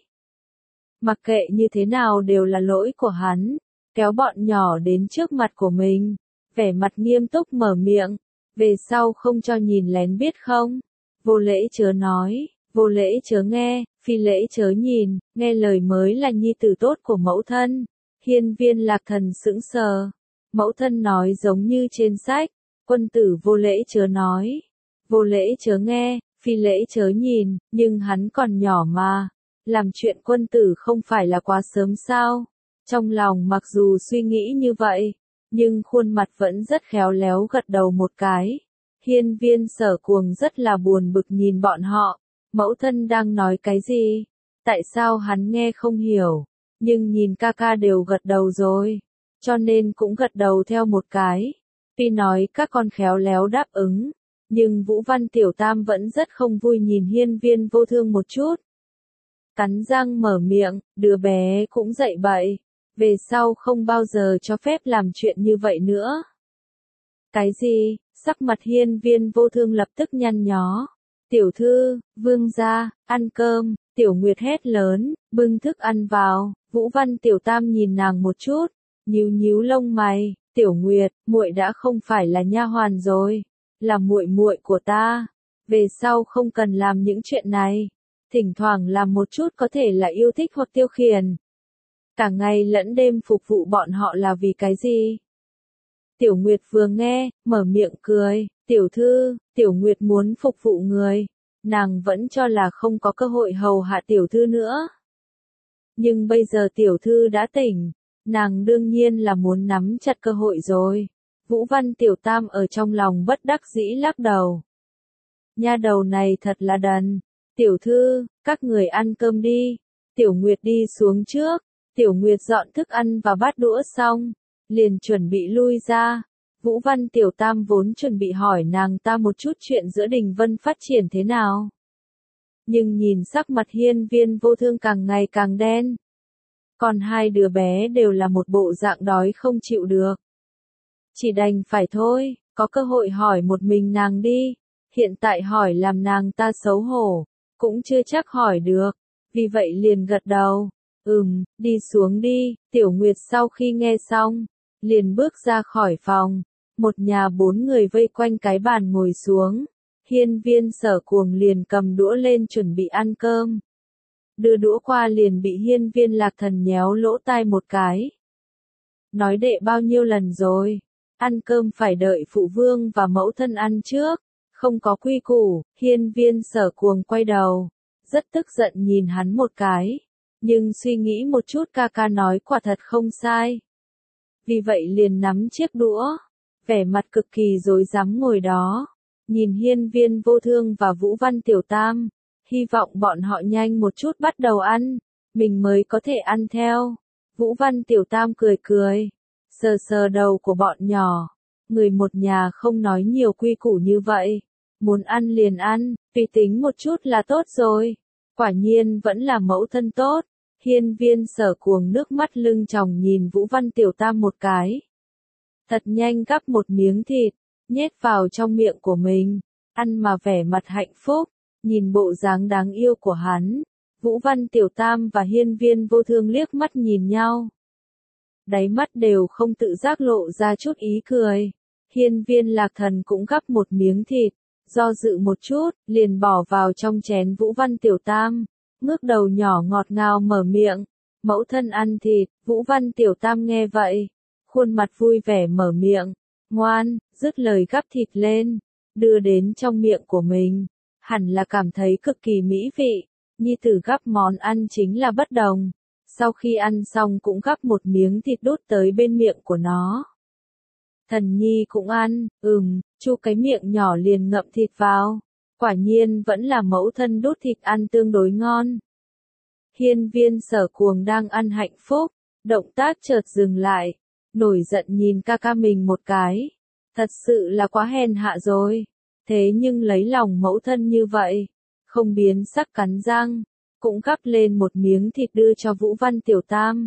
Mặc kệ như thế nào đều là lỗi của hắn, kéo bọn nhỏ đến trước mặt của mình, vẻ mặt nghiêm túc mở miệng, về sau không cho nhìn lén biết không? Vô lễ chớ nói, vô lễ chớ nghe, phi lễ chớ nhìn, nghe lời mới là nhi tử tốt của mẫu thân. Hiên Viên Lạc Thần sững sờ, mẫu thân nói giống như trên sách, quân tử vô lễ chớ nói, vô lễ chớ nghe, phi lễ chớ nhìn, nhưng hắn còn nhỏ mà. Làm chuyện quân tử không phải là quá sớm sao? Trong lòng mặc dù suy nghĩ như vậy, nhưng khuôn mặt vẫn rất khéo léo gật đầu một cái. Hiên Viên Sở Cuồng rất là buồn bực nhìn bọn họ. Mẫu thân đang nói cái gì? Tại sao hắn nghe không hiểu? Nhưng nhìn ca ca đều gật đầu rồi, cho nên cũng gật đầu theo một cái. Tuy nói các con khéo léo đáp ứng, nhưng Vũ Văn Tiểu Tam vẫn rất không vui nhìn Hiên Viên Vô Thương một chút. Cắn răng mở miệng, đứa bé cũng dậy bậy, về sau không bao giờ cho phép làm chuyện như vậy nữa. Cái gì? Sắc mặt Hiên Viên Vô Thương lập tức nhăn nhó. Tiểu thư, vương gia, ăn cơm. Tiểu Nguyệt hét lớn, bưng thức ăn vào. Vũ Văn Tiểu Tam nhìn nàng một chút, nhíu nhíu lông mày. Tiểu Nguyệt, muội đã không phải là nha hoàn rồi, là muội muội của ta. Về sau không cần làm những chuyện này. Thỉnh thoảng làm một chút có thể là yêu thích hoặc tiêu khiển. Cả ngày lẫn đêm phục vụ bọn họ là vì cái gì? Tiểu Nguyệt vừa nghe, mở miệng cười, tiểu thư, Tiểu Nguyệt muốn phục vụ người, nàng vẫn cho là không có cơ hội hầu hạ tiểu thư nữa. Nhưng bây giờ tiểu thư đã tỉnh, nàng đương nhiên là muốn nắm chặt cơ hội rồi. Vũ Văn Tiểu Tam ở trong lòng bất đắc dĩ lắc đầu. Nha đầu này thật là đần. Tiểu thư, các người ăn cơm đi. Tiểu Nguyệt đi xuống trước. Tiểu Nguyệt dọn thức ăn và bát đũa xong, liền chuẩn bị lui ra. Vũ Văn Tiểu Tam vốn chuẩn bị hỏi nàng ta một chút chuyện giữa Đình Vân phát triển thế nào. Nhưng nhìn sắc mặt Hiên Viên Vô Thương càng ngày càng đen. Còn hai đứa bé đều là một bộ dạng đói không chịu được. Chỉ đành phải thôi, có cơ hội hỏi một mình nàng đi. Hiện tại hỏi làm nàng ta xấu hổ, cũng chưa chắc hỏi được. Vì vậy liền gật đầu. Ừm, đi xuống đi. Tiểu Nguyệt sau khi nghe xong, liền bước ra khỏi phòng. Một nhà bốn người vây quanh cái bàn ngồi xuống. Hiên Viên Sở Cuồng liền cầm đũa lên chuẩn bị ăn cơm. Đưa đũa qua liền bị Hiên Viên Lạc Thần nhéo lỗ tai một cái. Nói đệ bao nhiêu lần rồi, ăn cơm phải đợi phụ vương và mẫu thân ăn trước, không có quy củ. Hiên Viên Sở Cuồng quay đầu, rất tức giận nhìn hắn một cái, nhưng suy nghĩ một chút ca ca nói quả thật không sai. Vì vậy liền nắm chiếc đũa, vẻ mặt cực kỳ rối rắm ngồi đó, nhìn Hiên Viên Vô Thương và Vũ Văn Tiểu Tam, hy vọng bọn họ nhanh một chút bắt đầu ăn, mình mới có thể ăn theo. Vũ Văn Tiểu Tam cười cười, sờ sờ đầu của bọn nhỏ, người một nhà không nói nhiều quy củ như vậy, muốn ăn liền ăn, tùy tính một chút là tốt rồi. Quả nhiên vẫn là mẫu thân tốt. Hiên Viên Sở Cuồng nước mắt lưng tròng nhìn Vũ Văn Tiểu Tam một cái. Thật nhanh gắp một miếng thịt, nhét vào trong miệng của mình, ăn mà vẻ mặt hạnh phúc, nhìn bộ dáng đáng yêu của hắn. Vũ Văn Tiểu Tam và Hiên Viên Vô Thương liếc mắt nhìn nhau. Đáy mắt đều không tự giác lộ ra chút ý cười. Hiên Viên Lạc Thần cũng gắp một miếng thịt, do dự một chút, liền bỏ vào trong chén Vũ Văn Tiểu Tam, ngước đầu nhỏ ngọt ngào mở miệng. Mẫu thân ăn thịt. Vũ Văn Tiểu Tam nghe vậy, khuôn mặt vui vẻ mở miệng, ngoan, dứt lời gắp thịt lên, đưa đến trong miệng của mình, hẳn là cảm thấy cực kỳ mỹ vị. Nhi tử gắp món ăn chính là bất đồng, sau khi ăn xong cũng gắp một miếng thịt đút tới bên miệng của nó. Thần Nhi cũng ăn, ừm, chu cái miệng nhỏ liền ngậm thịt vào, quả nhiên vẫn là mẫu thân đút thịt ăn tương đối ngon. Hiên Viên Sở Cuồng đang ăn hạnh phúc, động tác chợt dừng lại, nổi giận nhìn ca ca mình một cái, thật sự là quá hèn hạ rồi, thế nhưng lấy lòng mẫu thân như vậy, không biến sắc cắn răng, cũng gắp lên một miếng thịt đưa cho Vũ Văn Tiểu Tam.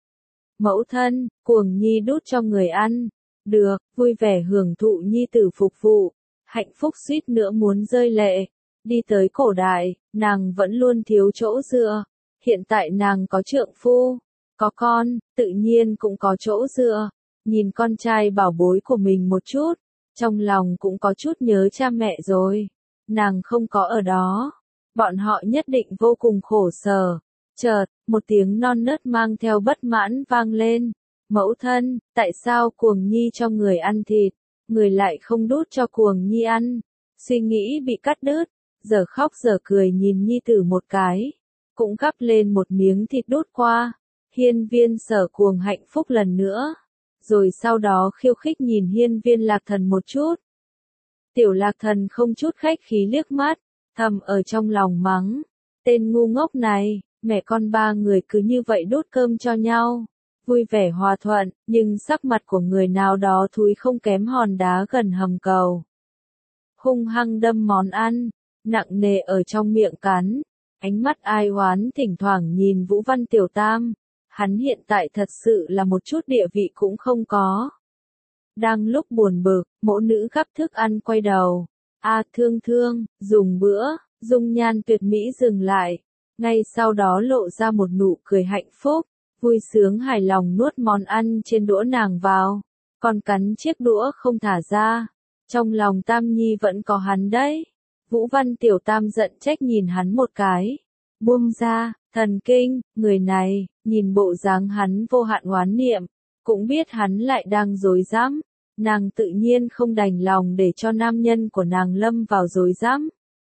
Mẫu thân, Cuồng Nhi đút cho người ăn, được, vui vẻ hưởng thụ nhi tử phục vụ, hạnh phúc suýt nữa muốn rơi lệ. Đi tới cổ đại, nàng vẫn luôn thiếu chỗ dựa, hiện tại nàng có trượng phu, có con, tự nhiên cũng có chỗ dựa. Nhìn con trai bảo bối của mình một chút, trong lòng cũng có chút nhớ cha mẹ rồi. Nàng không có ở đó, bọn họ nhất định vô cùng khổ sở. Chợt, một tiếng non nớt mang theo bất mãn vang lên. Mẫu thân, tại sao Cuồng Nhi cho người ăn thịt, người lại không đút cho Cuồng Nhi ăn? Suy nghĩ bị cắt đứt, giờ khóc giờ cười nhìn nhi tử một cái, cũng gắp lên một miếng thịt đút qua. Hiên Viên Sở Cuồng hạnh phúc lần nữa, rồi sau đó khiêu khích nhìn Hiên Viên Lạc Thần một chút. Tiểu Lạc Thần không chút khách khí liếc mắt, thầm ở trong lòng mắng, tên ngu ngốc này, mẹ con ba người cứ như vậy đút cơm cho nhau, vui vẻ hòa thuận, nhưng sắc mặt của người nào đó thúi không kém hòn đá gần hầm cầu. Hung hăng đâm món ăn, nặng nề ở trong miệng cắn, ánh mắt ai oán thỉnh thoảng nhìn Vũ Văn Tiểu Tam, hắn hiện tại thật sự là một chút địa vị cũng không có. Đang lúc buồn bực, mẫu nữ gắp thức ăn quay đầu, a thương thương, dùng bữa, dung nhan tuyệt mỹ dừng lại, ngay sau đó lộ ra một nụ cười hạnh phúc, vui sướng hài lòng nuốt món ăn trên đũa nàng vào, còn cắn chiếc đũa không thả ra. Trong lòng Tam Nhi vẫn có hắn đấy. Vũ Văn Tiểu Tam giận trách nhìn hắn một cái. Buông ra, thần kinh, người này, nhìn bộ dáng hắn vô hạn oán niệm, cũng biết hắn lại đang dối dám. Nàng tự nhiên không đành lòng để cho nam nhân của nàng lâm vào dối dám.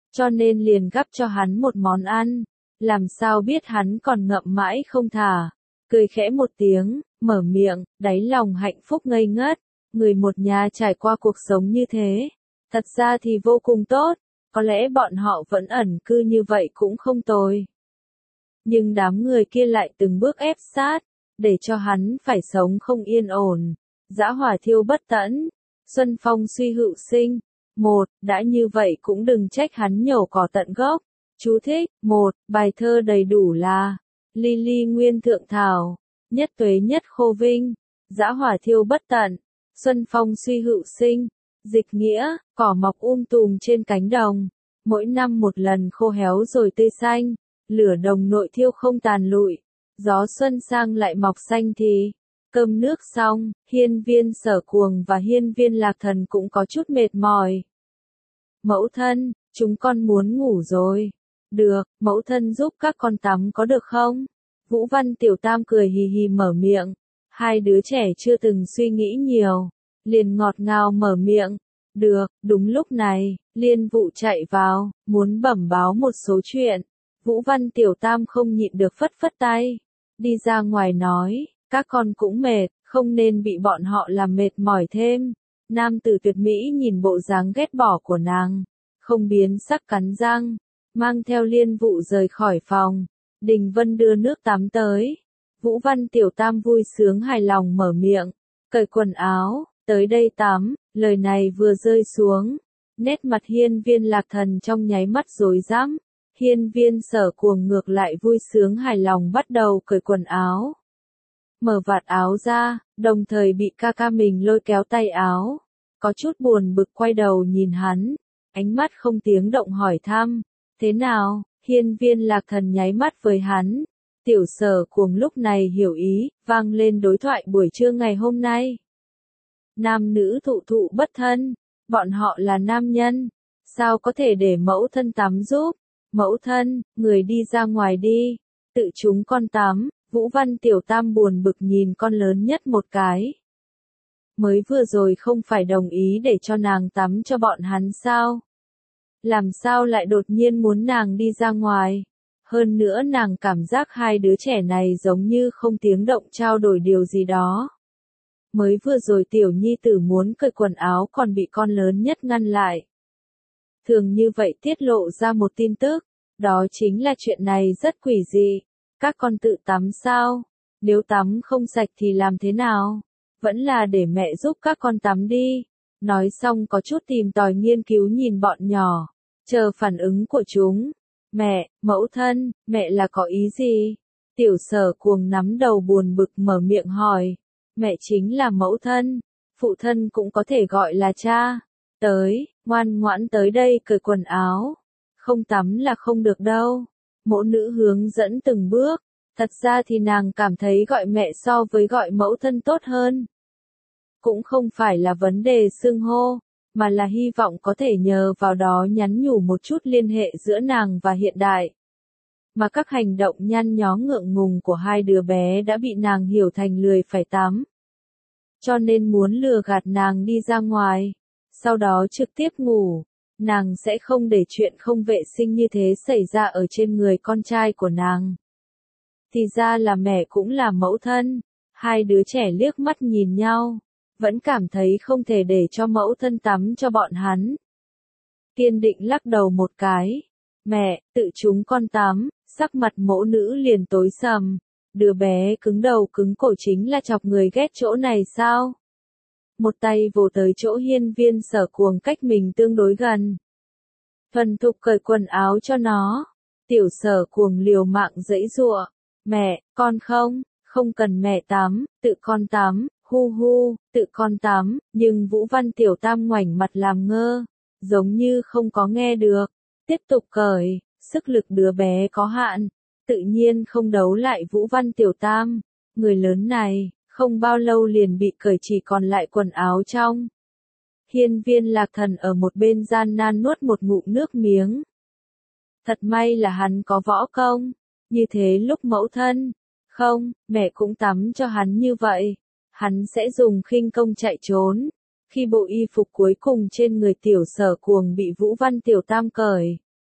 cho nên liền gắp cho hắn một món ăn, làm sao biết hắn còn ngậm mãi không thả, cười khẽ một tiếng, mở miệng, đáy lòng hạnh phúc ngây ngất, người một nhà trải qua cuộc sống như thế, thật ra thì vô cùng tốt, có lẽ bọn họ vẫn ẩn cư như vậy cũng không tồi. Nhưng đám người kia lại từng bước ép sát, để cho hắn phải sống không yên ổn, dã hỏa thiêu bất tẫn, xuân phong suy hữu sinh. Một, đã như vậy cũng đừng trách hắn nhổ cỏ tận gốc. Chú thích, một, bài thơ đầy đủ là, ly ly nguyên thượng thảo, nhất tuế nhất khô vinh, dã hỏa thiêu bất tận, xuân phong suy hữu sinh. Dịch nghĩa, cỏ mọc um tùm trên cánh đồng, mỗi năm một lần khô héo rồi tươi xanh, lửa đồng nội thiêu không tàn lụi, gió xuân sang lại mọc xanh thì. Cơm nước xong, hiên viên Sở Cuồng và hiên viên Lạc Thần cũng có chút mệt mỏi. Mẫu thân, chúng con muốn ngủ rồi. Được, mẫu thân giúp các con tắm có được không? Vũ Văn Tiểu Tam cười hì hì mở miệng. Hai đứa trẻ chưa từng suy nghĩ nhiều, liền ngọt ngào mở miệng. Được, đúng lúc này, Liên Vụ chạy vào, muốn bẩm báo một số chuyện. Vũ Văn Tiểu Tam không nhịn được phất phất tay, đi ra ngoài nói. Các con cũng mệt, không nên bị bọn họ làm mệt mỏi thêm. Nam tử tuyệt mỹ nhìn bộ dáng ghét bỏ của nàng, không biến sắc cắn răng, mang theo Liên Vụ rời khỏi phòng. Đình Vân đưa nước tắm tới. Vũ Văn Tiểu Tam vui sướng hài lòng mở miệng, cởi quần áo, tới đây tắm. Lời này vừa rơi xuống, nét mặt hiên viên Lạc Thần trong nháy mắt rối rắm. Hiên viên Sở Cuồng ngược lại vui sướng hài lòng bắt đầu cởi quần áo. Mở vạt áo ra, đồng thời bị ca ca mình lôi kéo tay áo. Có chút buồn bực quay đầu nhìn hắn, ánh mắt không tiếng động hỏi thăm, thế nào? Hiên viên Lạc Thần nháy mắt với hắn. Tiểu Sở Cuồng lúc này hiểu ý, vang lên đối thoại buổi trưa ngày hôm nay. Nam nữ thụ thụ bất thân, bọn họ là nam nhân, sao có thể để mẫu thân tắm giúp? Mẫu thân, người đi ra ngoài đi, tự chúng con tắm. Vũ Văn Tiểu Tam buồn bực nhìn con lớn nhất một cái. Mới vừa rồi không phải đồng ý để cho nàng tắm cho bọn hắn sao? Làm sao lại đột nhiên muốn nàng đi ra ngoài? Hơn nữa nàng cảm giác hai đứa trẻ này giống như không tiếng động trao đổi điều gì đó. Mới vừa rồi tiểu nhi tử muốn cởi quần áo còn bị con lớn nhất ngăn lại. Thường như vậy tiết lộ ra một tin tức, đó chính là chuyện này rất quỷ dị. Các con tự tắm sao? Nếu tắm không sạch thì làm thế nào? Vẫn là để mẹ giúp các con tắm đi. Nói xong có chút tìm tòi nghiên cứu nhìn bọn nhỏ, chờ phản ứng của chúng. Mẹ, mẫu thân, mẹ là có ý gì? Tiểu Sở Cuồng nắm đầu buồn bực mở miệng hỏi. Mẹ chính là mẫu thân, phụ thân cũng có thể gọi là cha. Tới, ngoan ngoãn tới đây cởi quần áo. Không tắm là không được đâu. Mẫu nữ hướng dẫn từng bước, thật ra thì nàng cảm thấy gọi mẹ so với gọi mẫu thân tốt hơn. Cũng không phải là vấn đề xưng hô, mà là hy vọng có thể nhờ vào đó nhắn nhủ một chút liên hệ giữa nàng và hiện đại. Mà các hành động nhăn nhó ngượng ngùng của hai đứa bé đã bị nàng hiểu thành lười phải tắm. Cho nên muốn lừa gạt nàng đi ra ngoài, sau đó trực tiếp ngủ. Nàng sẽ không để chuyện không vệ sinh như thế xảy ra ở trên người con trai của nàng. Thì ra là mẹ cũng là mẫu thân. Hai đứa trẻ liếc mắt nhìn nhau, vẫn cảm thấy không thể để cho mẫu thân tắm cho bọn hắn. Kiên định lắc đầu một cái. Mẹ, tự chúng con tắm. Sắc mặt mẫu nữ liền tối sầm. Đứa bé cứng đầu cứng cổ chính là chọc người ghét chỗ này sao? Một tay vồ tới chỗ hiên viên Sở Cuồng cách mình tương đối gần. Thuần thục cởi quần áo cho nó. Tiểu Sở Cuồng liều mạng giãy giụa. Mẹ, con không, không cần mẹ tắm, tự con tắm, hu hu, tự con tắm. Nhưng Vũ Văn Tiểu Tam ngoảnh mặt làm ngơ, giống như không có nghe được. Tiếp tục cởi, sức lực đứa bé có hạn, tự nhiên không đấu lại Vũ Văn Tiểu Tam. Người lớn này, không bao lâu liền bị cởi chỉ còn lại quần áo trong. Hiên viên Lạc Thần ở một bên gian nan nuốt một ngụm nước miếng. Thật may là hắn có võ công, như thế lúc mẫu thân, không, mẹ cũng tắm cho hắn như vậy, hắn sẽ dùng khinh công chạy trốn. Khi bộ y phục cuối cùng trên người Tiểu Sở Cuồng bị Vũ Văn Tiểu Tam cởi,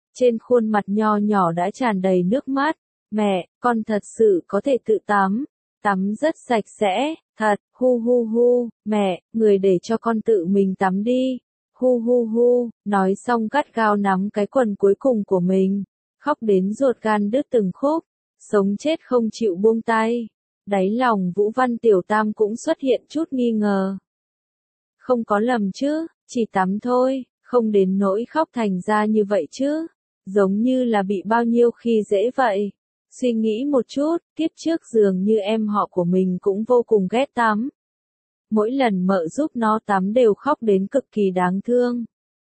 trên khuôn mặt nho nhỏ đã tràn đầy nước mắt. Mẹ, con thật sự có thể tự tắm. Tắm rất sạch sẽ, thật, hu hu hu, mẹ, người để cho con tự mình tắm đi. Hu hu hu, nói xong gắt gao nắm cái quần cuối cùng của mình, khóc đến ruột gan đứt từng khúc, sống chết không chịu buông tay. Đáy lòng Vũ Văn Tiểu Tam cũng xuất hiện chút nghi ngờ. Không có lầm chứ, chỉ tắm thôi, không đến nỗi khóc thành ra như vậy chứ, giống như là bị bao nhiêu khi dễ vậy. Suy nghĩ một chút, kiếp trước dường như em họ của mình cũng vô cùng ghét tắm. Mỗi lần mợ giúp nó tắm đều khóc đến cực kỳ đáng thương.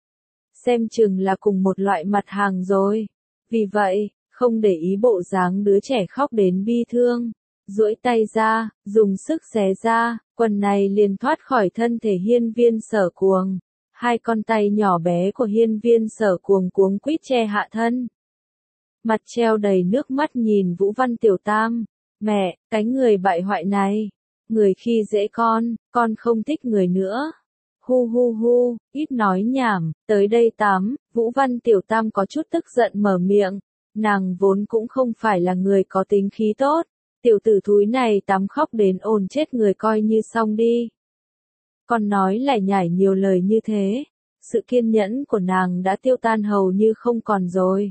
Xem chừng là cùng một loại mặt hàng rồi. Vì vậy, không để ý bộ dáng đứa trẻ khóc đến bi thương, duỗi tay ra, dùng sức xé ra, quần này liền thoát khỏi thân thể Hiên Viên Sở Cuồng. Hai con tay nhỏ bé của Hiên Viên Sở Cuồng cuống quýt che hạ thân. Mặt treo đầy nước mắt nhìn Vũ Văn Tiểu Tam. Mẹ, cái người bại hoại này. Người khi dễ con, con không thích người nữa. Hu hu hu, ít nói nhảm, tới đây tắm. Vũ Văn Tiểu Tam có chút tức giận mở miệng. Nàng vốn cũng không phải là người có tính khí tốt. Tiểu tử thúi này tắm khóc đến ồn chết người coi như xong đi. Con nói lại nhảy nhiều lời như thế. Sự kiên nhẫn của nàng đã tiêu tan hầu như không còn rồi.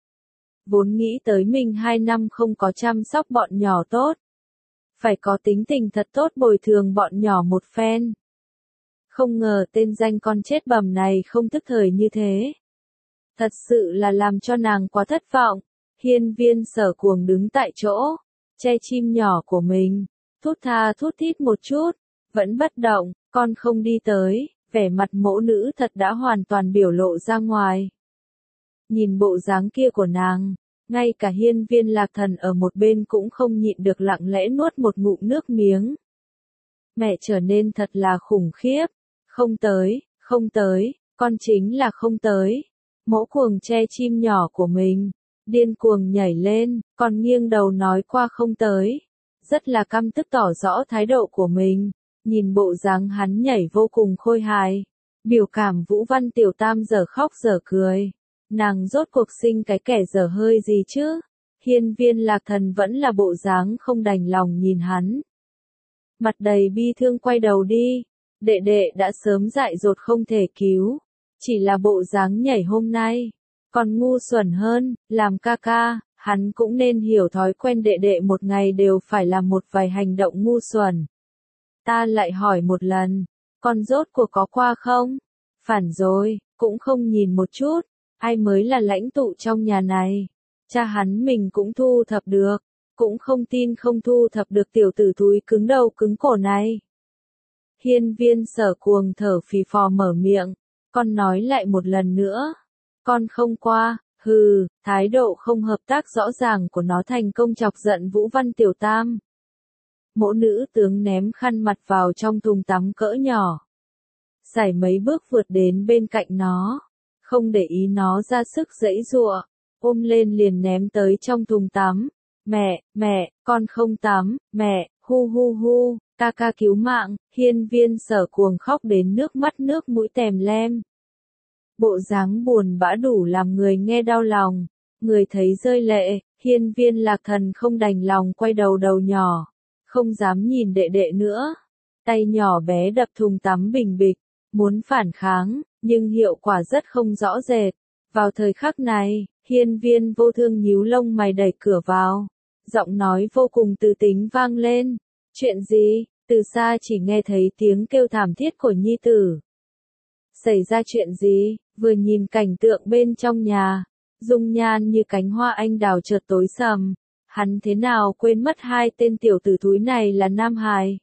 Vốn nghĩ tới mình hai năm không có chăm sóc bọn nhỏ tốt. Phải có tính tình thật tốt bồi thường bọn nhỏ một phen. Không ngờ tên danh con chết bầm này không tức thời như thế. Thật sự là làm cho nàng quá thất vọng. Hiên Viên Sở Cuồng đứng tại chỗ, che chim nhỏ của mình, thút tha thút thít một chút, vẫn bất động, con không đi tới, vẻ mặt mẫu nữ thật đã hoàn toàn biểu lộ ra ngoài. Nhìn bộ dáng kia của nàng, ngay cả Hiên Viên Lạc Thần ở một bên cũng không nhịn được lặng lẽ nuốt một ngụm nước miếng. Mẹ trở nên thật là khủng khiếp, không tới, không tới, con chính là không tới. Mẫu cuồng che chim nhỏ của mình, điên cuồng nhảy lên, còn nghiêng đầu nói qua không tới. Rất là căm tức tỏ rõ thái độ của mình, nhìn bộ dáng hắn nhảy vô cùng khôi hài. Biểu cảm Vũ Văn Tiểu Tam giờ khóc giờ cười. Nàng rốt cuộc sinh cái kẻ dở hơi gì chứ? Hiên Viên Lạc Thần vẫn là bộ dáng không đành lòng nhìn hắn. Mặt đầy bi thương quay đầu đi. Đệ đệ đã sớm dại dột không thể cứu. Chỉ là bộ dáng nhảy hôm nay. Còn ngu xuẩn hơn, làm ca ca, hắn cũng nên hiểu thói quen đệ đệ một ngày đều phải làm một vài hành động ngu xuẩn. Ta lại hỏi một lần, con rốt cuộc có qua không? Phản rồi, cũng không nhìn một chút. Ai mới là lãnh tụ trong nhà này? Cha hắn mình cũng thu thập được, cũng không tin không thu thập được tiểu tử thúi cứng đầu cứng cổ này. Hiên Viên Sở Cuồng thở phì phò mở miệng, con nói lại một lần nữa, con không qua, hừ, thái độ không hợp tác rõ ràng của nó thành công chọc giận Vũ Văn Tiểu Tam. Mẫu nữ tướng ném khăn mặt vào trong thùng tắm cỡ nhỏ, sải mấy bước vượt đến bên cạnh nó. Không để ý nó ra sức giãy giụa, ôm lên liền ném tới trong thùng tắm. Mẹ, mẹ, con không tắm, mẹ, hu hu hu, ca ca cứu mạng. Hiên Viên Sở Cuồng khóc đến nước mắt nước mũi tèm lem. Bộ dáng buồn bã đủ làm người nghe đau lòng, người thấy rơi lệ. Hiên Viên Lạc Thần không đành lòng quay đầu đầu nhỏ, không dám nhìn đệ đệ nữa. Tay nhỏ bé đập thùng tắm bình bịch, muốn phản kháng, nhưng hiệu quả rất không rõ rệt. Vào thời khắc này, Hiên Viên Vô Thương nhíu lông mày đẩy cửa vào. Giọng nói vô cùng từ tính vang lên. Chuyện gì? Từ xa chỉ nghe thấy tiếng kêu thảm thiết của nhi tử. Xảy ra chuyện gì? Vừa nhìn cảnh tượng bên trong nhà, dung nhan như cánh hoa anh đào chợt tối sầm. Hắn thế nào quên mất hai tên tiểu tử thúi này là nam hài?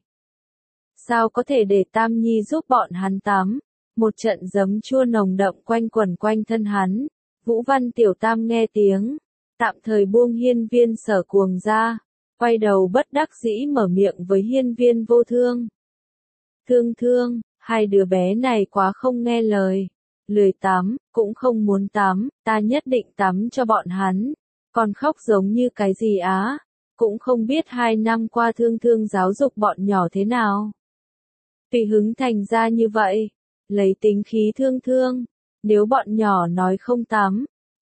Sao có thể để Tam Nhi giúp bọn hắn tắm? Một trận giấm chua nồng đậm quanh quẩn quanh thân hắn. Vũ Văn Tiểu Tam nghe tiếng, tạm thời buông Hiên Viên Sở Cuồng ra, quay đầu bất đắc dĩ mở miệng với Hiên Viên Vô Thương. Thương thương, hai đứa bé này quá không nghe lời, lười tắm, cũng không muốn tắm, ta nhất định tắm cho bọn hắn. Còn khóc giống như cái gì á? Cũng không biết hai năm qua thương thương giáo dục bọn nhỏ thế nào. Tùy hứng thành ra như vậy, lấy tính khí thương thương. Nếu bọn nhỏ nói không tắm,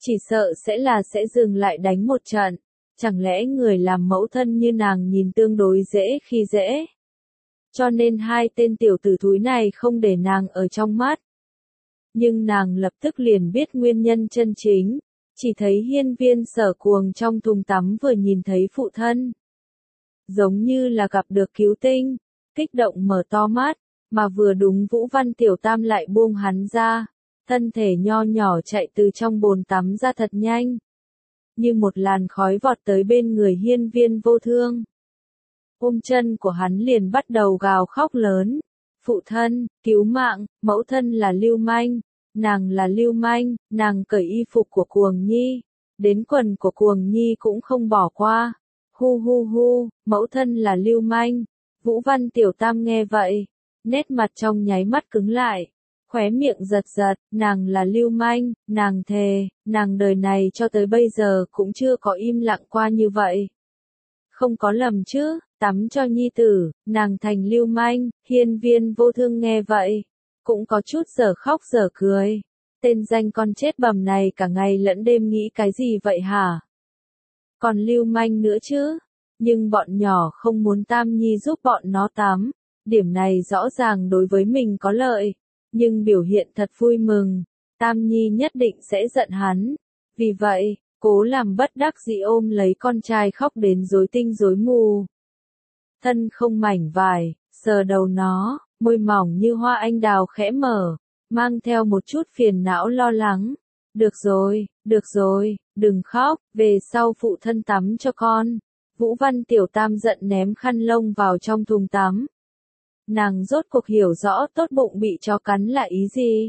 chỉ sợ sẽ là sẽ dừng lại đánh một trận. Chẳng lẽ người làm mẫu thân như nàng nhìn tương đối dễ khi dễ? Cho nên hai tên tiểu tử thúi này không để nàng ở trong mắt. Nhưng nàng lập tức liền biết nguyên nhân chân chính, chỉ thấy Hiên Viên Sở Cuồng trong thùng tắm vừa nhìn thấy phụ thân. Giống như là gặp được cứu tinh, kích động mở to mắt, mà vừa đúng Vũ Văn Tiểu Tam lại buông hắn ra, thân thể nho nhỏ chạy từ trong bồn tắm ra thật nhanh. Như một làn khói vọt tới bên người Hiên Viên Vô Thương. Ôm chân của hắn liền bắt đầu gào khóc lớn. Phụ thân, cứu mạng, mẫu thân là lưu manh, nàng là lưu manh, nàng cởi y phục của Cuồng Nhi, đến quần của Cuồng Nhi cũng không bỏ qua. Hu hu hu, mẫu thân là lưu manh. Vũ Văn Tiểu Tam nghe vậy, nét mặt trong nháy mắt cứng lại, khóe miệng giật giật, nàng là lưu manh, nàng thề, nàng đời này cho tới bây giờ cũng chưa có im lặng qua như vậy. Không có lầm chứ, tắm cho nhi tử, nàng thành lưu manh. Hiên Viên Vô Thương nghe vậy, cũng có chút giờ khóc giờ cười. Tên danh con chết bầm này cả ngày lẫn đêm nghĩ cái gì vậy hả? Còn lưu manh nữa chứ, nhưng bọn nhỏ không muốn Tam Nhi giúp bọn nó tắm, điểm này rõ ràng đối với mình có lợi, nhưng biểu hiện thật vui mừng, Tam Nhi nhất định sẽ giận hắn. Vì vậy, Cố làm bất đắc dĩ ôm lấy con trai khóc đến rối tinh rối mù. Thân không mảnh vải, sờ đầu nó, môi mỏng như hoa anh đào khẽ mở, mang theo một chút phiền não lo lắng. Được rồi, được rồi, đừng khóc, về sau phụ thân tắm cho con. Vũ Văn Tiểu Tam giận ném khăn lông vào trong thùng tắm. Nàng rốt cuộc hiểu rõ tốt bụng bị chó cắn là ý gì.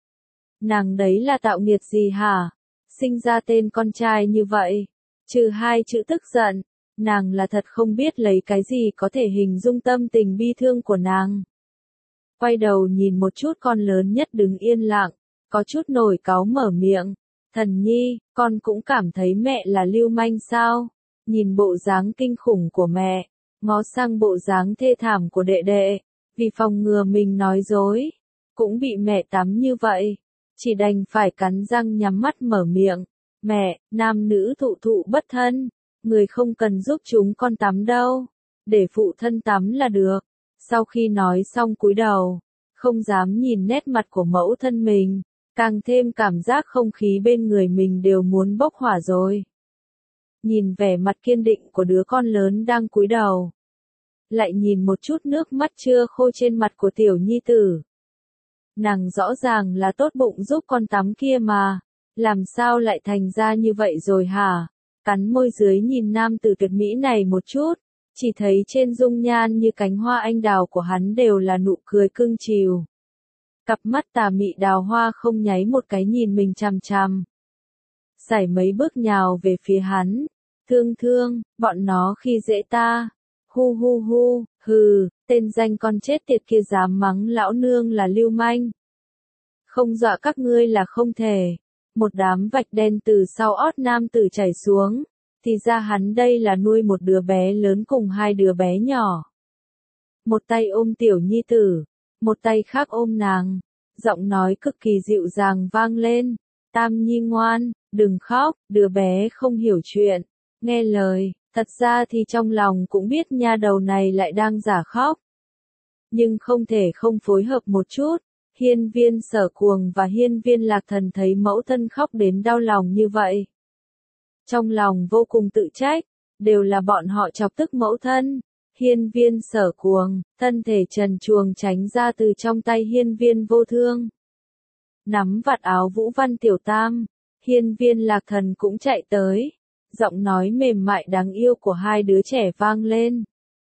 Nàng đấy là tạo nghiệt gì hả? Sinh ra tên con trai như vậy, trừ hai chữ tức giận, nàng là thật không biết lấy cái gì có thể hình dung tâm tình bi thương của nàng. Quay đầu nhìn một chút con lớn nhất đứng yên lặng, có chút nổi cáu mở miệng. Thần Nhi, con cũng cảm thấy mẹ là lưu manh sao? Nhìn bộ dáng kinh khủng của mẹ, ngó sang bộ dáng thê thảm của đệ đệ, vì phòng ngừa mình nói dối, cũng bị mẹ tắm như vậy, chỉ đành phải cắn răng nhắm mắt mở miệng. Mẹ, nam nữ thụ thụ bất thân, người không cần giúp chúng con tắm đâu, để phụ thân tắm là được. Sau khi nói xong cúi đầu, không dám nhìn nét mặt của mẫu thân mình, càng thêm cảm giác không khí bên người mình đều muốn bốc hỏa rồi. Nhìn vẻ mặt kiên định của đứa con lớn đang cúi đầu, lại nhìn một chút nước mắt chưa khô trên mặt của tiểu nhi tử. Nàng rõ ràng là tốt bụng giúp con tắm kia mà, làm sao lại thành ra như vậy rồi hả? Cắn môi dưới nhìn nam tử tuyệt mỹ này một chút, chỉ thấy trên dung nhan như cánh hoa anh đào của hắn đều là nụ cười cưng chiều. Cặp mắt tà mị đào hoa không nháy một cái nhìn mình chằm chằm. Sải mấy bước nhào về phía hắn. Thương thương, bọn nó khi dễ ta. Hu hu hu, hừ, tên danh con chết tiệt kia dám mắng lão nương là lưu manh. Không dọa các ngươi là không thể. Một đám vạch đen từ sau ót nam tử chảy xuống. Thì ra hắn đây là nuôi một đứa bé lớn cùng hai đứa bé nhỏ. Một tay ôm tiểu nhi tử, một tay khác ôm nàng. Giọng nói cực kỳ dịu dàng vang lên. Tam Nhi ngoan, đừng khóc, đứa bé không hiểu chuyện. Nghe lời, thật ra thì trong lòng cũng biết nha đầu này lại đang giả khóc. Nhưng không thể không phối hợp một chút. Hiên Viên Sở Cuồng và Hiên Viên Lạc Thần thấy mẫu thân khóc đến đau lòng như vậy. Trong lòng vô cùng tự trách, đều là bọn họ chọc tức mẫu thân. Hiên Viên Sở Cuồng, thân thể trần truồng tránh ra từ trong tay Hiên Viên Vô Thương. Nắm vạt áo Vũ Văn Tiểu Tam, Hiên Viên Lạc Thần cũng chạy tới. Giọng nói mềm mại đáng yêu của hai đứa trẻ vang lên.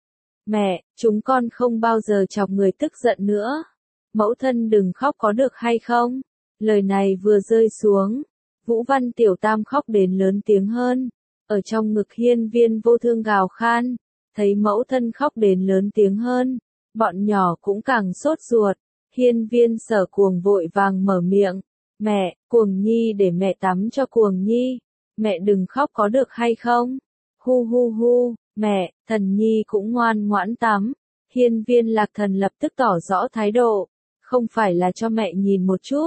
Mẹ, chúng con không bao giờ chọc người tức giận nữa. Mẫu thân đừng khóc có được hay không? Lời này vừa rơi xuống, Vũ Văn Tiểu Tam khóc đến lớn tiếng hơn. Ở trong ngực Hiên Viên Vô Thương gào khan, thấy mẫu thân khóc đến lớn tiếng hơn, bọn nhỏ cũng càng sốt ruột. Hiên Viên Sở Cuồng vội vàng mở miệng. Mẹ, Cuồng Nhi để mẹ tắm cho Cuồng Nhi. Mẹ đừng khóc có được hay không? Hu hu hu, mẹ, Thần Nhi cũng ngoan ngoãn tắm. Hiên Viên Lạc Thần lập tức tỏ rõ thái độ. Không phải là cho mẹ nhìn một chút,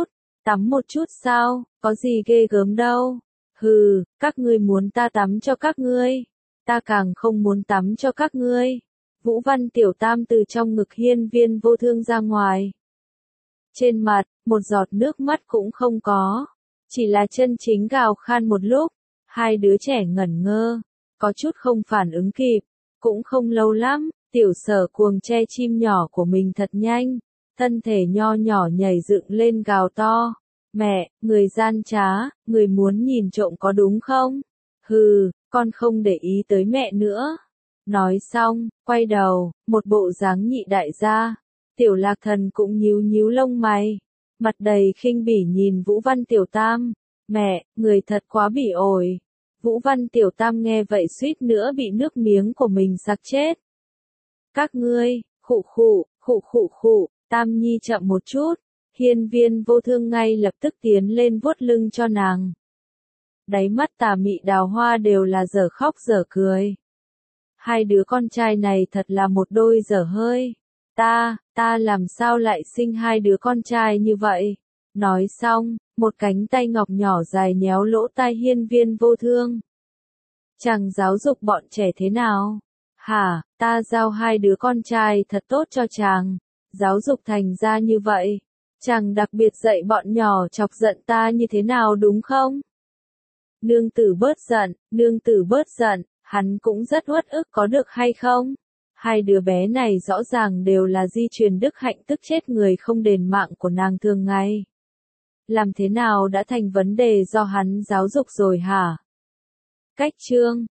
Tắm một chút sao, có gì ghê gớm đâu. Hừ, các ngươi muốn ta tắm cho các ngươi. Ta càng không muốn tắm cho các ngươi. Vũ Văn Tiểu Tam từ trong ngực Hiên Viên Vô Thương ra ngoài. Trên mặt, một giọt nước mắt cũng không có. Chỉ là chân chính gào khan một lúc. Hai đứa trẻ ngẩn ngơ. Có chút không phản ứng kịp. Cũng không lâu lắm, Tiểu Sở cuồng che chim nhỏ của mình thật nhanh. Thân thể nho nhỏ nhảy dựng lên gào to. Mẹ, người gian trá, người muốn nhìn trộm có đúng không? Hừ, con không để ý tới mẹ nữa. Nói xong, quay đầu, một bộ dáng nhị đại gia. Tiểu Lạc Thần cũng nhíu nhíu lông mày. Mặt đầy khinh bỉ nhìn Vũ Văn Tiểu Tam. Mẹ, người thật quá bỉ ổi. Vũ Văn Tiểu Tam nghe vậy suýt nữa bị nước miếng của mình sặc chết. Các ngươi, khụ khụ, khụ khụ khụ, Tam Nhi chậm một chút. Hiên Viên Vô Thương ngay lập tức tiến lên vuốt lưng cho nàng. Đáy mắt tà mị đào hoa đều là dở khóc dở cười. Hai đứa con trai này thật là một đôi dở hơi. Ta, ta làm sao lại sinh hai đứa con trai như vậy? Nói xong, một cánh tay ngọc nhỏ dài nhéo lỗ tai Hiên Viên Vô Thương. Chàng giáo dục bọn trẻ thế nào? Hả, ta giao hai đứa con trai thật tốt cho chàng. Giáo dục thành ra như vậy. Chàng đặc biệt dạy bọn nhỏ chọc giận ta như thế nào đúng không? Nương tử bớt giận, nương tử bớt giận, hắn cũng rất uất ức có được hay không? Hai đứa bé này rõ ràng đều là di truyền đức hạnh tức chết người không đền mạng của nàng thường ngày. Làm thế nào đã thành vấn đề do hắn giáo dục rồi hả? Cách chương